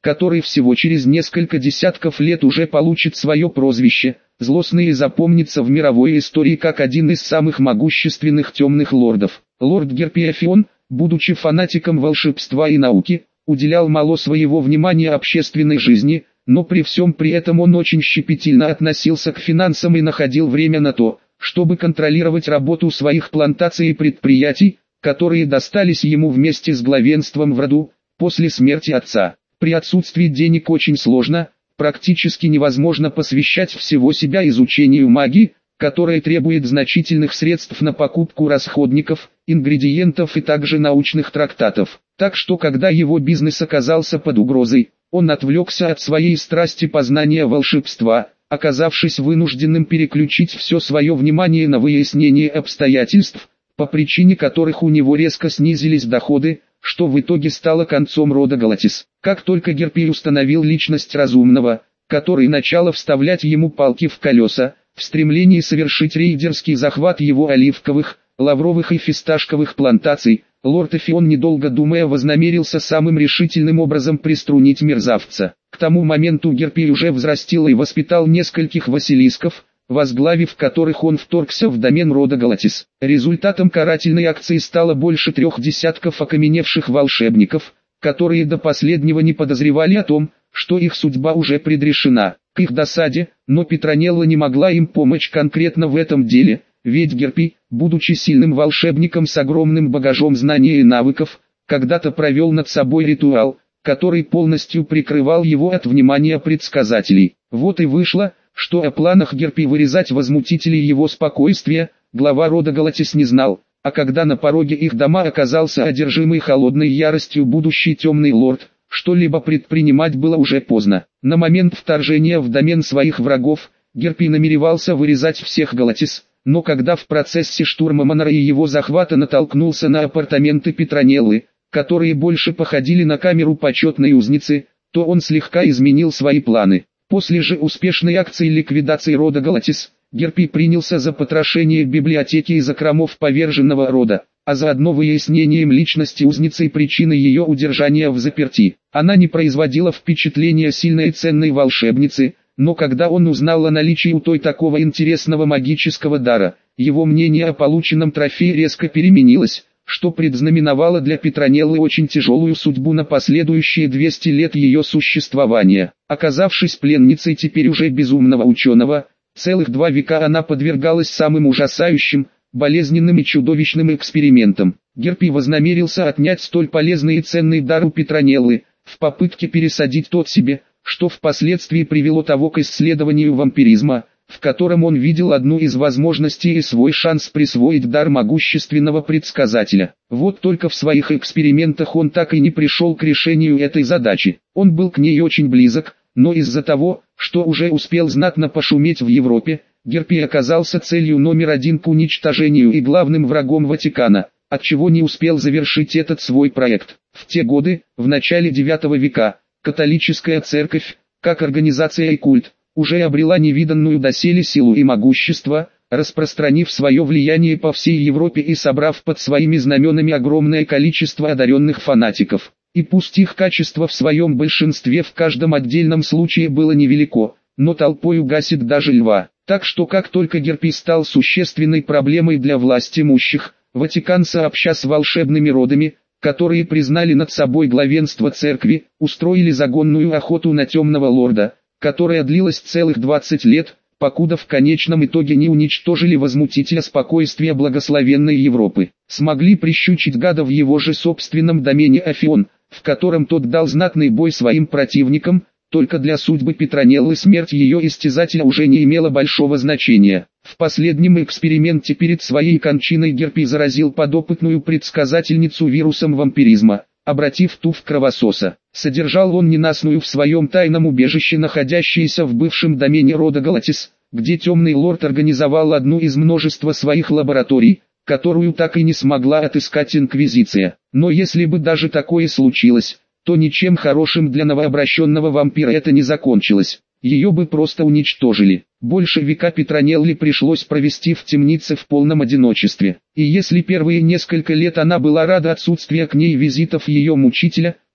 который всего через несколько десятков лет уже получит свое прозвище, злостный и запомнится в мировой истории как один из самых могущественных темных лордов. Лорд Герпиофион, будучи фанатиком волшебства и науки, уделял мало своего внимания общественной жизни, но при всем при этом он очень щепетильно относился к финансам и находил время на то, чтобы контролировать работу своих плантаций и предприятий, которые достались ему вместе с главенством в роду, после смерти отца. При отсутствии денег очень сложно, практически невозможно посвящать всего себя изучению магии, которая требует значительных средств на покупку расходников, ингредиентов и также научных трактатов. Так что когда его бизнес оказался под угрозой, он отвлекся от своей страсти познания волшебства, оказавшись вынужденным переключить все свое внимание на выяснение обстоятельств, по причине которых у него резко снизились доходы, что в итоге стало концом рода Галатис. Как только Герпий установил личность разумного, который начал вставлять ему палки в колеса, в стремлении совершить рейдерский захват его оливковых, лавровых и фисташковых плантаций, лорд Эфион, недолго думая, вознамерился самым решительным образом приструнить мерзавца. К тому моменту Герпий уже взрастил и воспитал нескольких василисков, возглавив которых он вторгся в домен рода Галатис. Результатом карательной акции стало больше трех десятков окаменевших волшебников, которые до последнего не подозревали о том, что их судьба уже предрешена. К их досаде, но Петронелла не могла им помочь конкретно в этом деле, ведь Герпий, будучи сильным волшебником с огромным багажом знаний и навыков, когда-то провел над собой ритуал, который полностью прикрывал его от внимания предсказателей. Вот и вышло, что о планах Герпий вырезать возмутителей его спокойствия, глава рода Галатис не знал, а когда на пороге их дома оказался одержимый холодной яростью будущий темный лорд, что-либо предпринимать было уже поздно. На момент вторжения в домен своих врагов, Герпий намеревался вырезать всех Галатис, но когда в процессе штурма Монора и его захвата натолкнулся на апартаменты Петронеллы, которые больше походили на камеру почетной узницы, то он слегка изменил свои планы. После же успешной акции ликвидации рода Галатис, Герпий принялся за потрошение библиотеки и закромов поверженного рода, а заодно выяснением личности узницы и причины ее удержания в заперти. Она не производила впечатления сильной и ценной волшебницы, но когда он узнал о наличии у той такого интересного магического дара, его мнение о полученном трофее резко переменилось, что предзнаменовало для Петронеллы очень тяжелую судьбу на последующие двести лет ее существования. Оказавшись пленницей теперь уже безумного ученого, целых два века она подвергалась самым ужасающим, болезненным и чудовищным экспериментам. Герпий вознамерился отнять столь полезный и ценный дар у Петронеллы, в попытке пересадить тот себе, что впоследствии привело того к исследованию вампиризма, в котором он видел одну из возможностей и свой шанс присвоить дар могущественного предсказателя. Вот только в своих экспериментах он так и не пришел к решению этой задачи. Он был к ней очень близок, но из-за того, что уже успел знатно пошуметь в Европе, Герпий оказался целью номер один к уничтожению и главным врагом Ватикана, отчего не успел завершить этот свой проект. В те годы, в начале девятого века, католическая церковь, как организация и культ, уже обрела невиданную доселе силу и могущество, распространив свое влияние по всей Европе и собрав под своими знаменами огромное количество одаренных фанатиков. И пусть их качество в своем большинстве в каждом отдельном случае было невелико, но толпой угасит даже льва. Так что как только Герпий стал существенной проблемой для властимущих, Ватикан сообща с волшебными родами, которые признали над собой главенство церкви, устроили загонную охоту на темного лорда, которая длилась целых двадцать лет, покуда в конечном итоге не уничтожили возмутителя спокойствия благословенной Европы. Смогли прищучить гада в его же собственном домене Афион, в котором тот дал знатный бой своим противникам. Только для судьбы Петронеллы смерть ее истязателя уже не имела большого значения. В последнем эксперименте перед своей кончиной Герпий заразил подопытную предсказательницу вирусом вампиризма, обратив ту в кровососа. Содержал он ненастную в своем тайном убежище, находящееся в бывшем домене рода Галатис, где темный лорд организовал одну из множества своих лабораторий, которую так и не смогла отыскать Инквизиция. Но если бы даже такое случилось, то ничем хорошим для новообращенного вампира это не закончилось. Ее бы просто уничтожили. Больше века Петронелле пришлось провести в темнице в полном одиночестве. И если первые несколько лет она была рада отсутствию к ней визитов ее мучителя,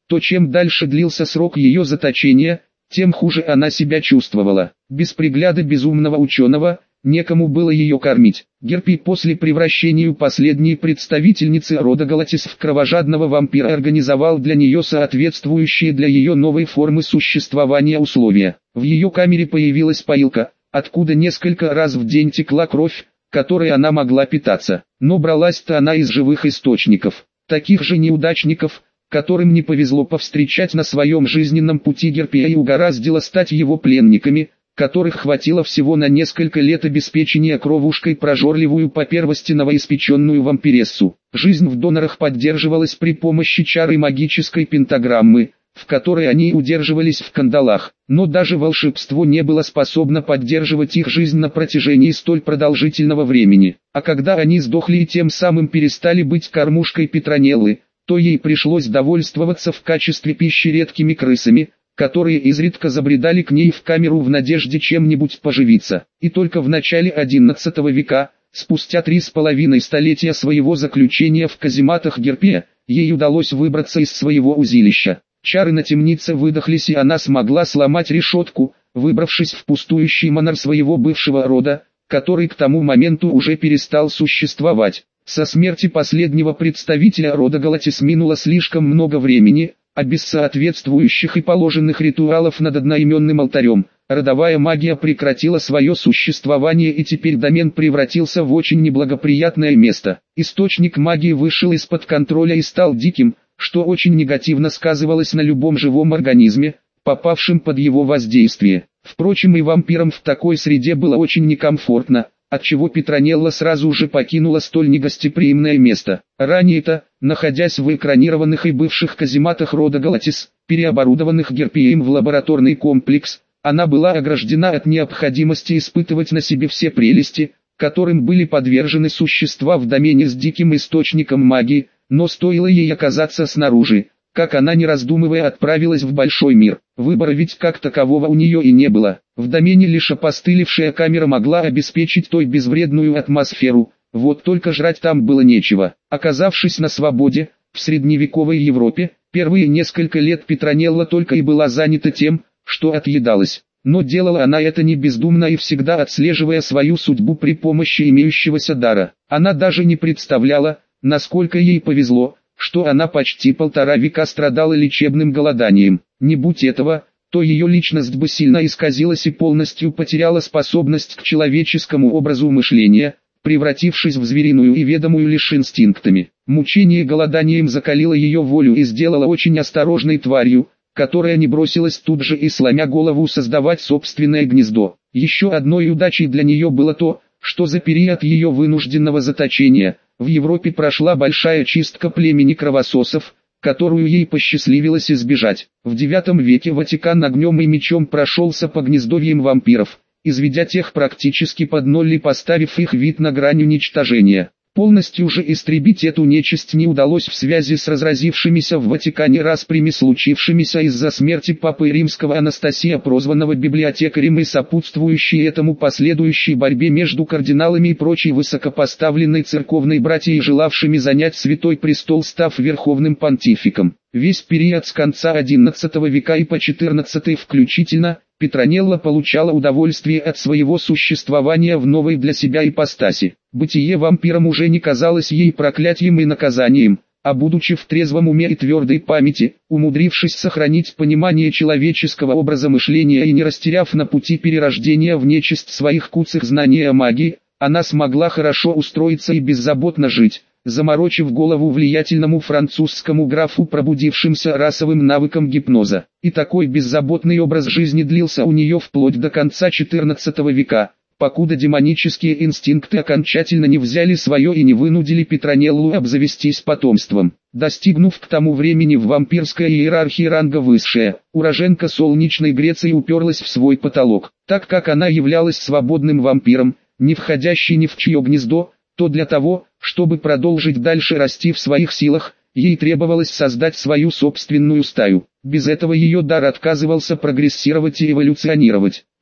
то чем дальше длился срок ее заточения, тем хуже она себя чувствовала. Без пригляда безумного ученого, некому было ее кормить. Герпий после превращения последней представительницы рода Галатис в кровожадного вампира организовал для нее соответствующие для ее новой формы существования условия. В ее камере появилась поилка, откуда несколько раз в день текла кровь, которой она могла питаться. Но бралась-то она из живых источников. Таких же неудачников, которым не повезло повстречать на своем жизненном пути Герпия и угораздило стать его пленниками, которых хватило всего на несколько лет обеспечения кровушкой прожорливую по первости новоиспеченную вампирессу. Жизнь в донорах поддерживалась при помощи чары магической пентаграммы, в которой они удерживались в кандалах, но даже волшебство не было способно поддерживать их жизнь на протяжении столь продолжительного времени. А когда они сдохли и тем самым перестали быть кормушкой Петронеллы, то ей пришлось довольствоваться в качестве пищи редкими крысами, которые изредка забредали к ней в камеру в надежде чем-нибудь поживиться. И только в начале одиннадцатого века, спустя три с половиной столетия своего заключения в казематах Герпия, ей удалось выбраться из своего узилища. Чары на темнице выдохлись, и она смогла сломать решетку, выбравшись в пустующий манор своего бывшего рода, который к тому моменту уже перестал существовать. Со смерти последнего представителя рода Галатис минуло слишком много времени, а без соответствующих и положенных ритуалов над одноименным алтарем, родовая магия прекратила свое существование, и теперь домен превратился в очень неблагоприятное место. Источник магии вышел из-под контроля и стал диким, что очень негативно сказывалось на любом живом организме, попавшем под его воздействие. Впрочем, и вампирам в такой среде было очень некомфортно, отчего Петронелла сразу же покинула столь негостеприимное место. Ранее-то, находясь в экранированных и бывших казематах рода Галатис, переоборудованных Герпием в лабораторный комплекс, она была ограждена от необходимости испытывать на себе все прелести, которым были подвержены существа в домене с диким источником магии, но стоило ей оказаться снаружи, как она не раздумывая отправилась в большой мир. Выбора ведь как такового у нее и не было. В домене лишь опостылевшая камера могла обеспечить той безвредную атмосферу, вот только жрать там было нечего. Оказавшись на свободе, в средневековой Европе, первые несколько лет Петронелла только и была занята тем, что отъедалась. Но делала она это не бездумно и всегда отслеживая свою судьбу при помощи имеющегося дара. Она даже не представляла, насколько ей повезло, что она почти полтора века страдала лечебным голоданием. Не будь этого, то ее личность бы сильно исказилась и полностью потеряла способность к человеческому образу мышления, превратившись в звериную и ведомую лишь инстинктами. Мучение голоданием закалило ее волю и сделало очень осторожной тварью, которая не бросилась тут же и сломя голову создавать собственное гнездо. Еще одной удачей для нее было то, что за период ее вынужденного заточения в Европе прошла большая чистка племени кровососов, которую ей посчастливилось избежать. В девятом веке Ватикан огнем и мечом прошелся по гнездовьям вампиров, изведя тех практически под ноль и поставив их вид на грань уничтожения. Полностью же истребить эту нечисть не удалось в связи с разразившимися в Ватикане распрями, случившимися из-за смерти Папы Римского Анастасия, прозванного библиотекарем, и сопутствующей этому последующей борьбе между кардиналами и прочей высокопоставленной церковной братьей, желавшими занять святой престол, став верховным понтификом. Весь период с конца одиннадцатого века и по четырнадцатый включительно, Петронелла получала удовольствие от своего существования в новой для себя ипостаси. Бытие вампиром уже не казалось ей проклятием и наказанием, а будучи в трезвом уме и твердой памяти, умудрившись сохранить понимание человеческого образа мышления и не растеряв на пути перерождения в нечисть своих куцых знаний о магии, она смогла хорошо устроиться и беззаботно жить, заморочив голову влиятельному французскому графу, пробудившимся расовым навыком гипноза. И такой беззаботный образ жизни длился у нее вплоть до конца четырнадцатого века, покуда демонические инстинкты окончательно не взяли свое и не вынудили Петронеллу обзавестись потомством. Достигнув к тому времени в вампирской иерархии ранга высшая, уроженка Солнечной Греции уперлась в свой потолок. Так как она являлась свободным вампиром, не входящей ни в чье гнездо, то для того, чтобы продолжить дальше расти в своих силах, ей требовалось создать свою собственную стаю. Без этого ее дар отказывался прогрессировать и эволюционировать.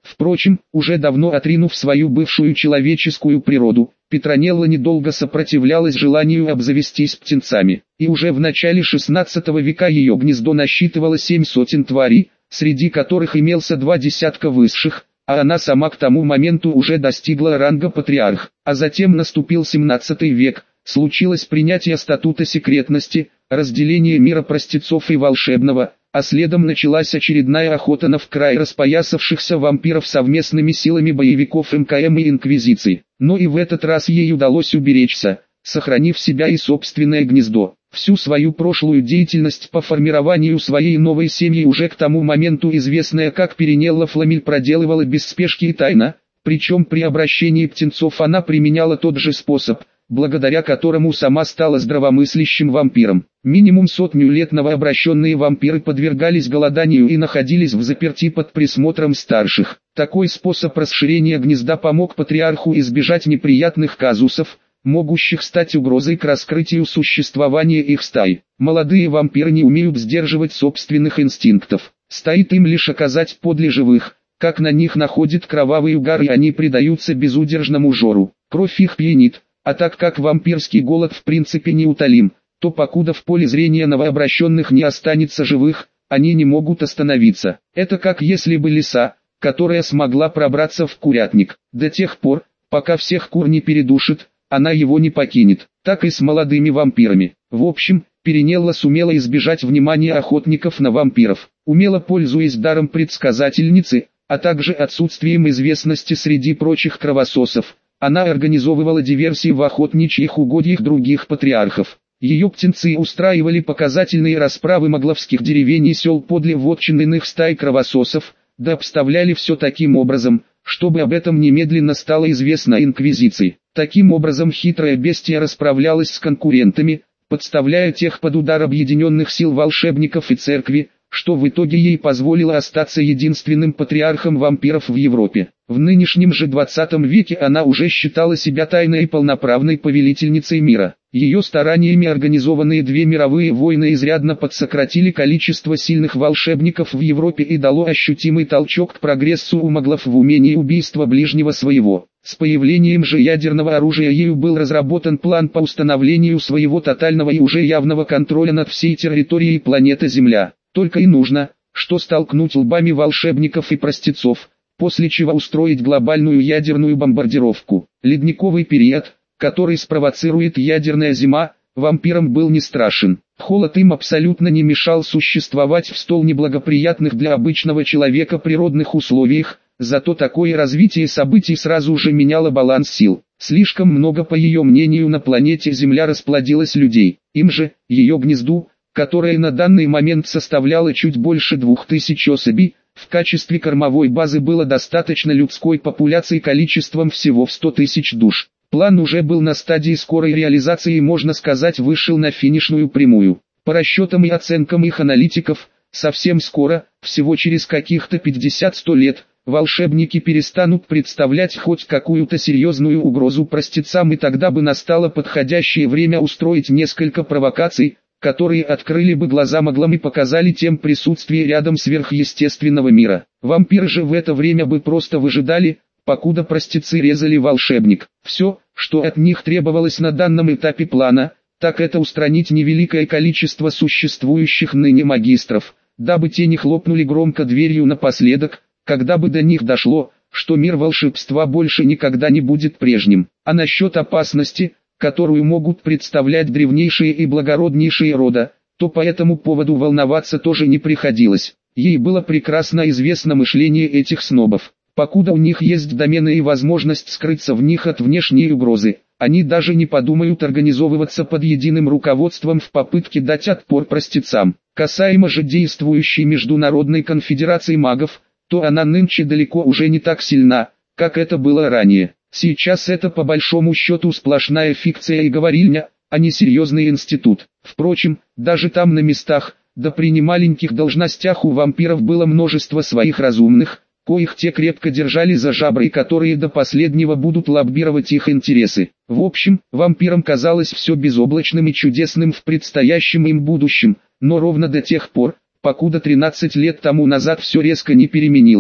Впрочем, уже давно отринув свою бывшую человеческую природу, Петронелла недолго сопротивлялась желанию обзавестись птенцами, и уже в начале шестнадцатого века ее гнездо насчитывало семь сотен тварей, среди которых имелся два десятка высших, а она сама к тому моменту уже достигла ранга патриарх. А затем наступил семнадцатый век, случилось принятие статута секретности, разделение мира простецов и волшебного, а следом началась очередная охота на вкрай распоясавшихся вампиров совместными силами боевиков эм ка эм и Инквизиции. Но и в этот раз ей удалось уберечься, сохранив себя и собственное гнездо. Всю свою прошлую деятельность по формированию своей новой семьи уже к тому моменту известная как Перинелла Фламель проделывала без спешки и тайно, причем при обращении птенцов она применяла тот же способ, благодаря которому сама стала здравомыслящим вампиром. Минимум сотню лет новообращенные вампиры подвергались голоданию и находились в заперти под присмотром старших. Такой способ расширения гнезда помог патриарху избежать неприятных казусов, могущих стать угрозой к раскрытию существования их стаи. Молодые вампиры не умеют сдерживать собственных инстинктов. Стоит им лишь оказать подле живых, как на них находит кровавый угар и они предаются безудержному жору. Кровь их пьянит, а так как вампирский голод в принципе неутолим, то покуда в поле зрения новообращенных не останется живых, они не могут остановиться. Это как если бы лиса, которая смогла пробраться в курятник, до тех пор, пока всех кур не передушит, она его не покинет. Так и с молодыми вампирами. В общем, Перинелла сумела избежать внимания охотников на вампиров, умело пользуясь даром предсказательницы, а также отсутствием известности среди прочих кровососов. Она организовывала диверсии в охотничьих угодьях других патриархов. Ее птенцы устраивали показательные расправы могловских деревень и сел подле вотчин иных стай кровососов, да обставляли все таким образом, чтобы об этом немедленно стало известно Инквизиции. Таким образом хитрая бестия расправлялась с конкурентами, подставляя тех под удар объединенных сил волшебников и церкви, что в итоге ей позволило остаться единственным патриархом вампиров в Европе. В нынешнем же двадцатом веке она уже считала себя тайной и полноправной повелительницей мира. Ее стараниями организованные две мировые войны изрядно подсократили количество сильных волшебников в Европе и дало ощутимый толчок к прогрессу у маглов в умении убийства ближнего своего. С появлением же ядерного оружия ею был разработан план по установлению своего тотального и уже явного контроля над всей территорией планеты Земля. Только и нужно, что столкнуть лбами волшебников и простецов, после чего устроить глобальную ядерную бомбардировку. Ледниковый период, который спровоцирует ядерная зима, вампирам был не страшен. Холод им абсолютно не мешал существовать в столь неблагоприятных для обычного человека природных условиях, зато такое развитие событий сразу же меняло баланс сил. Слишком много, по ее мнению, на планете Земля расплодилось людей. Им же, ее гнезду, которое на данный момент составляло чуть больше двух тысяч особей, в качестве кормовой базы было достаточно людской популяции количеством всего в сто тысяч душ. План уже был на стадии скорой реализации и, можно сказать, вышел на финишную прямую. По расчетам и оценкам их аналитиков, совсем скоро, всего через каких-то пятьдесят-сто лет, волшебники перестанут представлять хоть какую-то серьезную угрозу простецам, и тогда бы настало подходящее время устроить несколько провокаций, которые открыли бы глаза маглам и показали тем присутствие рядом сверхъестественного мира. Вампиры же в это время бы просто выжидали, покуда простецы резали волшебник. Все, что от них требовалось на данном этапе плана, так это устранить невеликое количество существующих ныне магистров, дабы те не хлопнули громко дверью напоследок, когда бы до них дошло, что мир волшебства больше никогда не будет прежним. А насчет опасности, которую могут представлять древнейшие и благороднейшие рода, то по этому поводу волноваться тоже не приходилось. Ей было прекрасно известно мышление этих снобов. Покуда у них есть домены и возможность скрыться в них от внешней угрозы, они даже не подумают организовываться под единым руководством в попытке дать отпор простецам. Касаемо же действующей Международной конфедерации магов, то она нынче далеко уже не так сильна, как это было ранее. Сейчас это по большому счету сплошная фикция и говорильня, а не серьезный институт. Впрочем, даже там на местах, да при немаленьких должностях у вампиров было множество своих разумных, коих те крепко держали за жабры и которые до последнего будут лоббировать их интересы. В общем, вампирам казалось все безоблачным и чудесным в предстоящем им будущем, но ровно до тех пор, покуда тринадцать лет тому назад все резко не переменилось.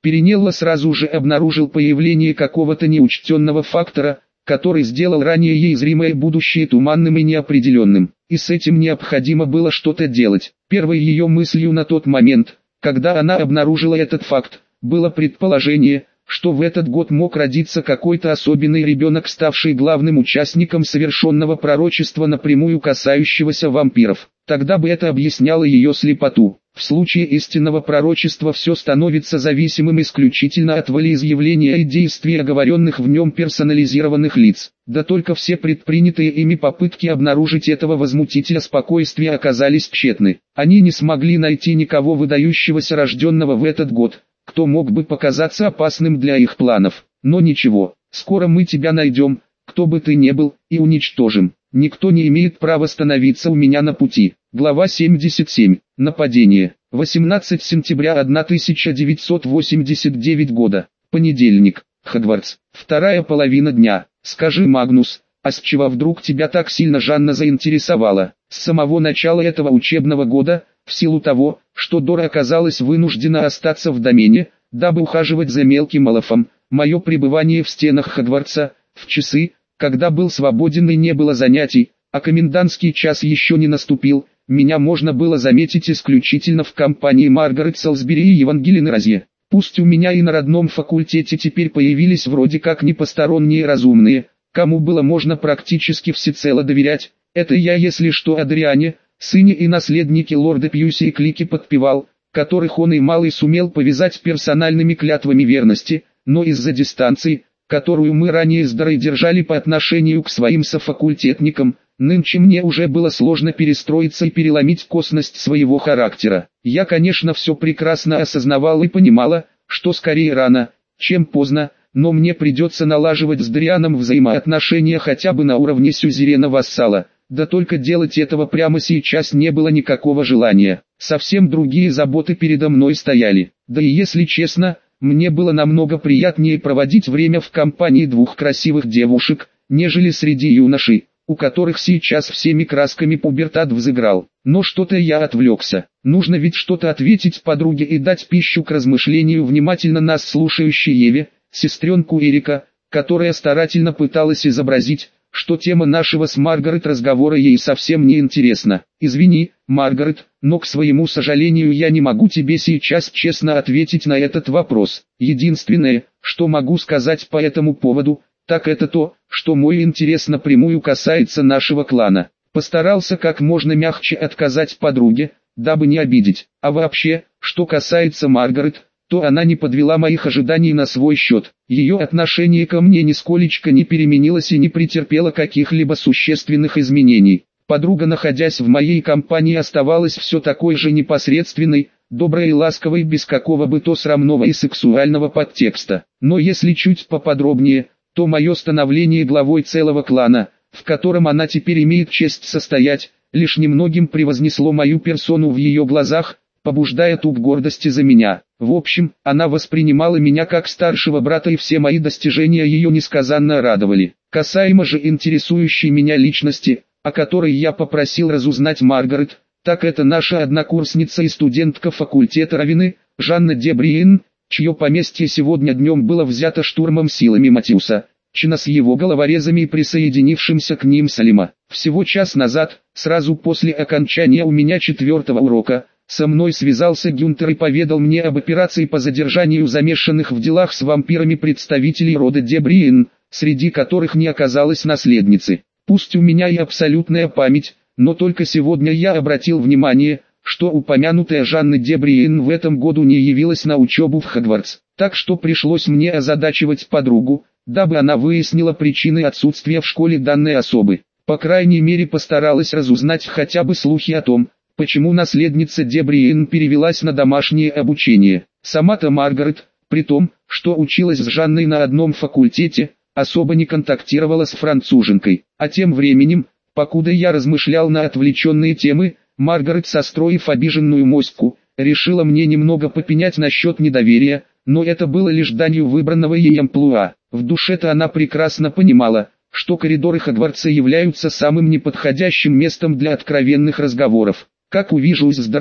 Перинелло сразу же обнаружил появление какого-то неучтенного фактора, который сделал ранее ей зримое будущее туманным и неопределенным. И с этим необходимо было что-то делать. Первой ее мыслью на тот момент, когда она обнаружила этот факт, было предположение, что в этот год мог родиться какой-то особенный ребенок, ставший главным участником совершенного пророчества, напрямую касающегося вампиров. Тогда бы это объясняло ее слепоту. В случае истинного пророчества все становится зависимым исключительно от волеизъявления и действий оговоренных в нем персонализированных лиц. Да только все предпринятые ими попытки обнаружить этого возмутителя спокойствия оказались тщетны. Они не смогли найти никого выдающегося рожденного в этот год, кто мог бы показаться опасным для их планов. Но ничего, скоро мы тебя найдем, кто бы ты ни был, и уничтожим. Никто не имеет права становиться у меня на пути. Глава семьдесят семь. Нападение. восемнадцатого сентября тысяча девятьсот восемьдесят девятого года. Понедельник. Хогвартс. Вторая половина дня. Скажи, Магнус, а с чего вдруг тебя так сильно Жанна заинтересовала? С самого начала этого учебного года, в силу того, что Дора оказалась вынуждена остаться в домене, дабы ухаживать за мелким Малфоем, мое пребывание в стенах Хогвартса, в часы, когда был свободен и не было занятий, а комендантский час еще не наступил, меня можно было заметить исключительно в компании Маргарет Солсбери и Евангелины Розье. Пусть у меня и на родном факультете теперь появились вроде как непосторонние разумные, кому было можно практически всецело доверять, это я, если что, Адриане, сыне и наследнике лорда Пьюси и клики подпевал, которых он и малый сумел повязать персональными клятвами верности, но из-за дистанции, которую мы ранее с Дорой держали по отношению к своим софакультетникам, нынче мне уже было сложно перестроиться и переломить косность своего характера. Я, конечно, все прекрасно осознавал и понимала, что скорее рано, чем поздно, но мне придется налаживать с Дрианом взаимоотношения хотя бы на уровне сюзерена-вассала. Да только делать этого прямо сейчас не было никакого желания. Совсем другие заботы передо мной стояли. Да и если честно, мне было намного приятнее проводить время в компании двух красивых девушек, нежели среди юношей, у которых сейчас всеми красками пубертат взыграл. Но что-то я отвлекся. Нужно ведь что-то ответить подруге и дать пищу к размышлению внимательно нас слушающей Еве, сестренку Эрика, которая старательно пыталась изобразить, что тема нашего с Маргарет разговора ей совсем не интересна. Извини, Маргарет, но к своему сожалению я не могу тебе сейчас честно ответить на этот вопрос. Единственное, что могу сказать по этому поводу, так это то, что мой интерес напрямую касается нашего клана. Постарался как можно мягче отказать подруге, дабы не обидеть. А вообще, что касается Маргарет, то она не подвела моих ожиданий на свой счет. Ее отношение ко мне нисколечко не переменилось и не претерпело каких-либо существенных изменений. Подруга, находясь в моей компании, оставалась все такой же непосредственной, доброй и ласковой, без какого бы то срамного и сексуального подтекста. Но если чуть поподробнее, то мое становление главой целого клана, в котором она теперь имеет честь состоять, лишь немногим превознесло мою персону в ее глазах, побуждая ту к гордости за меня. В общем, она воспринимала меня как старшего брата, и все мои достижения ее несказанно радовали. Касаемо же интересующей меня личности, о которой я попросил разузнать Маргарет, так это наша однокурсница и студентка факультета Равины, Жанна де Бриен, чье поместье сегодня днем было взято штурмом силами Матиуса, Чина с его головорезами и присоединившимся к ним Салима. Всего час назад, сразу после окончания у меня четвертого урока, со мной связался Гюнтер и поведал мне об операции по задержанию замешанных в делах с вампирами представителей рода де Бриен, среди которых не оказалось наследницы. Пусть у меня и абсолютная память, но только сегодня я обратил внимание, что упомянутая Жанна де Бриен в этом году не явилась на учебу в Хогвартс. Так что пришлось мне озадачивать подругу, дабы она выяснила причины отсутствия в школе данной особы. По крайней мере постаралась разузнать хотя бы слухи о том, почему наследница де Бриен перевелась на домашнее обучение. Сама-то Маргарет, при том, что училась с Жанной на одном факультете, особо не контактировала с француженкой. А тем временем, покуда я размышлял на отвлеченные темы, Маргарет, состроив обиженную моську, решила мне немного попенять насчет недоверия, но это было лишь данью выбранного ей амплуа. В душе-то она прекрасно понимала, что коридоры Хогвартса являются самым неподходящим местом для откровенных разговоров. Как увижусь с Дорой,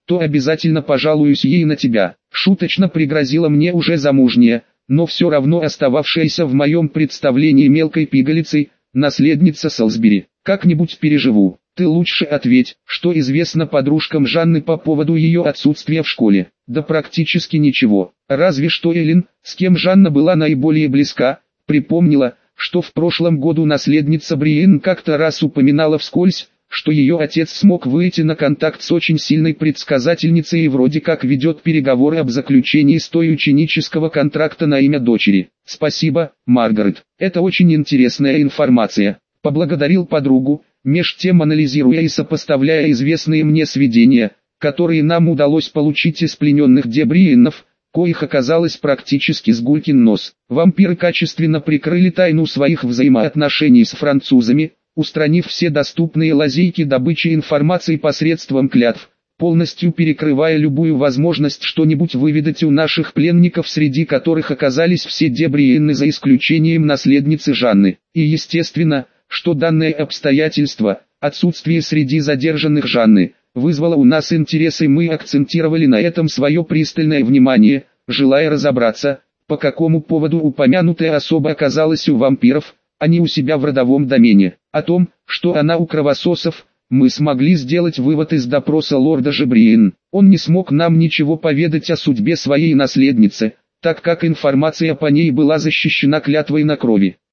то обязательно пожалуюсь ей на тебя. Шуточно пригрозила мне уже замужняя, но все равно остававшаяся в моем представлении мелкой пигалицей, наследница Солсбери. Как-нибудь переживу. Ты лучше ответь, что известно подружкам Жанны по поводу ее отсутствия в школе. Да практически ничего. Разве что Эллен, с кем Жанна была наиболее близка, припомнила, что в прошлом году наследница Бриен как-то раз упоминала вскользь, что ее отец смог выйти на контакт с очень сильной предсказательницей и вроде как ведет переговоры об заключении с той ученического контракта на имя дочери. Спасибо, Маргарет. Это очень интересная информация. Поблагодарил подругу, меж тем анализируя и сопоставляя известные мне сведения, которые нам удалось получить из плененных Дебриенов, коих оказалось практически с гулькин нос. Вампиры качественно прикрыли тайну своих взаимоотношений с французами, устранив все доступные лазейки добычи информации посредством клятв, полностью перекрывая любую возможность что-нибудь выведать у наших пленников, среди которых оказались все Дебриенны за исключением наследницы Жанны. И естественно, что данное обстоятельство, отсутствие среди задержанных Жанны, вызвало у нас интерес, и мы акцентировали на этом свое пристальное внимание, желая разобраться, по какому поводу упомянутая особа оказалась у вампиров, а не у себя в родовом домене. О том, что она у кровососов, мы смогли сделать вывод из допроса лорда Жебриен. Он не смог нам ничего поведать о судьбе своей наследницы, так как информация по ней была защищена клятвой на крови.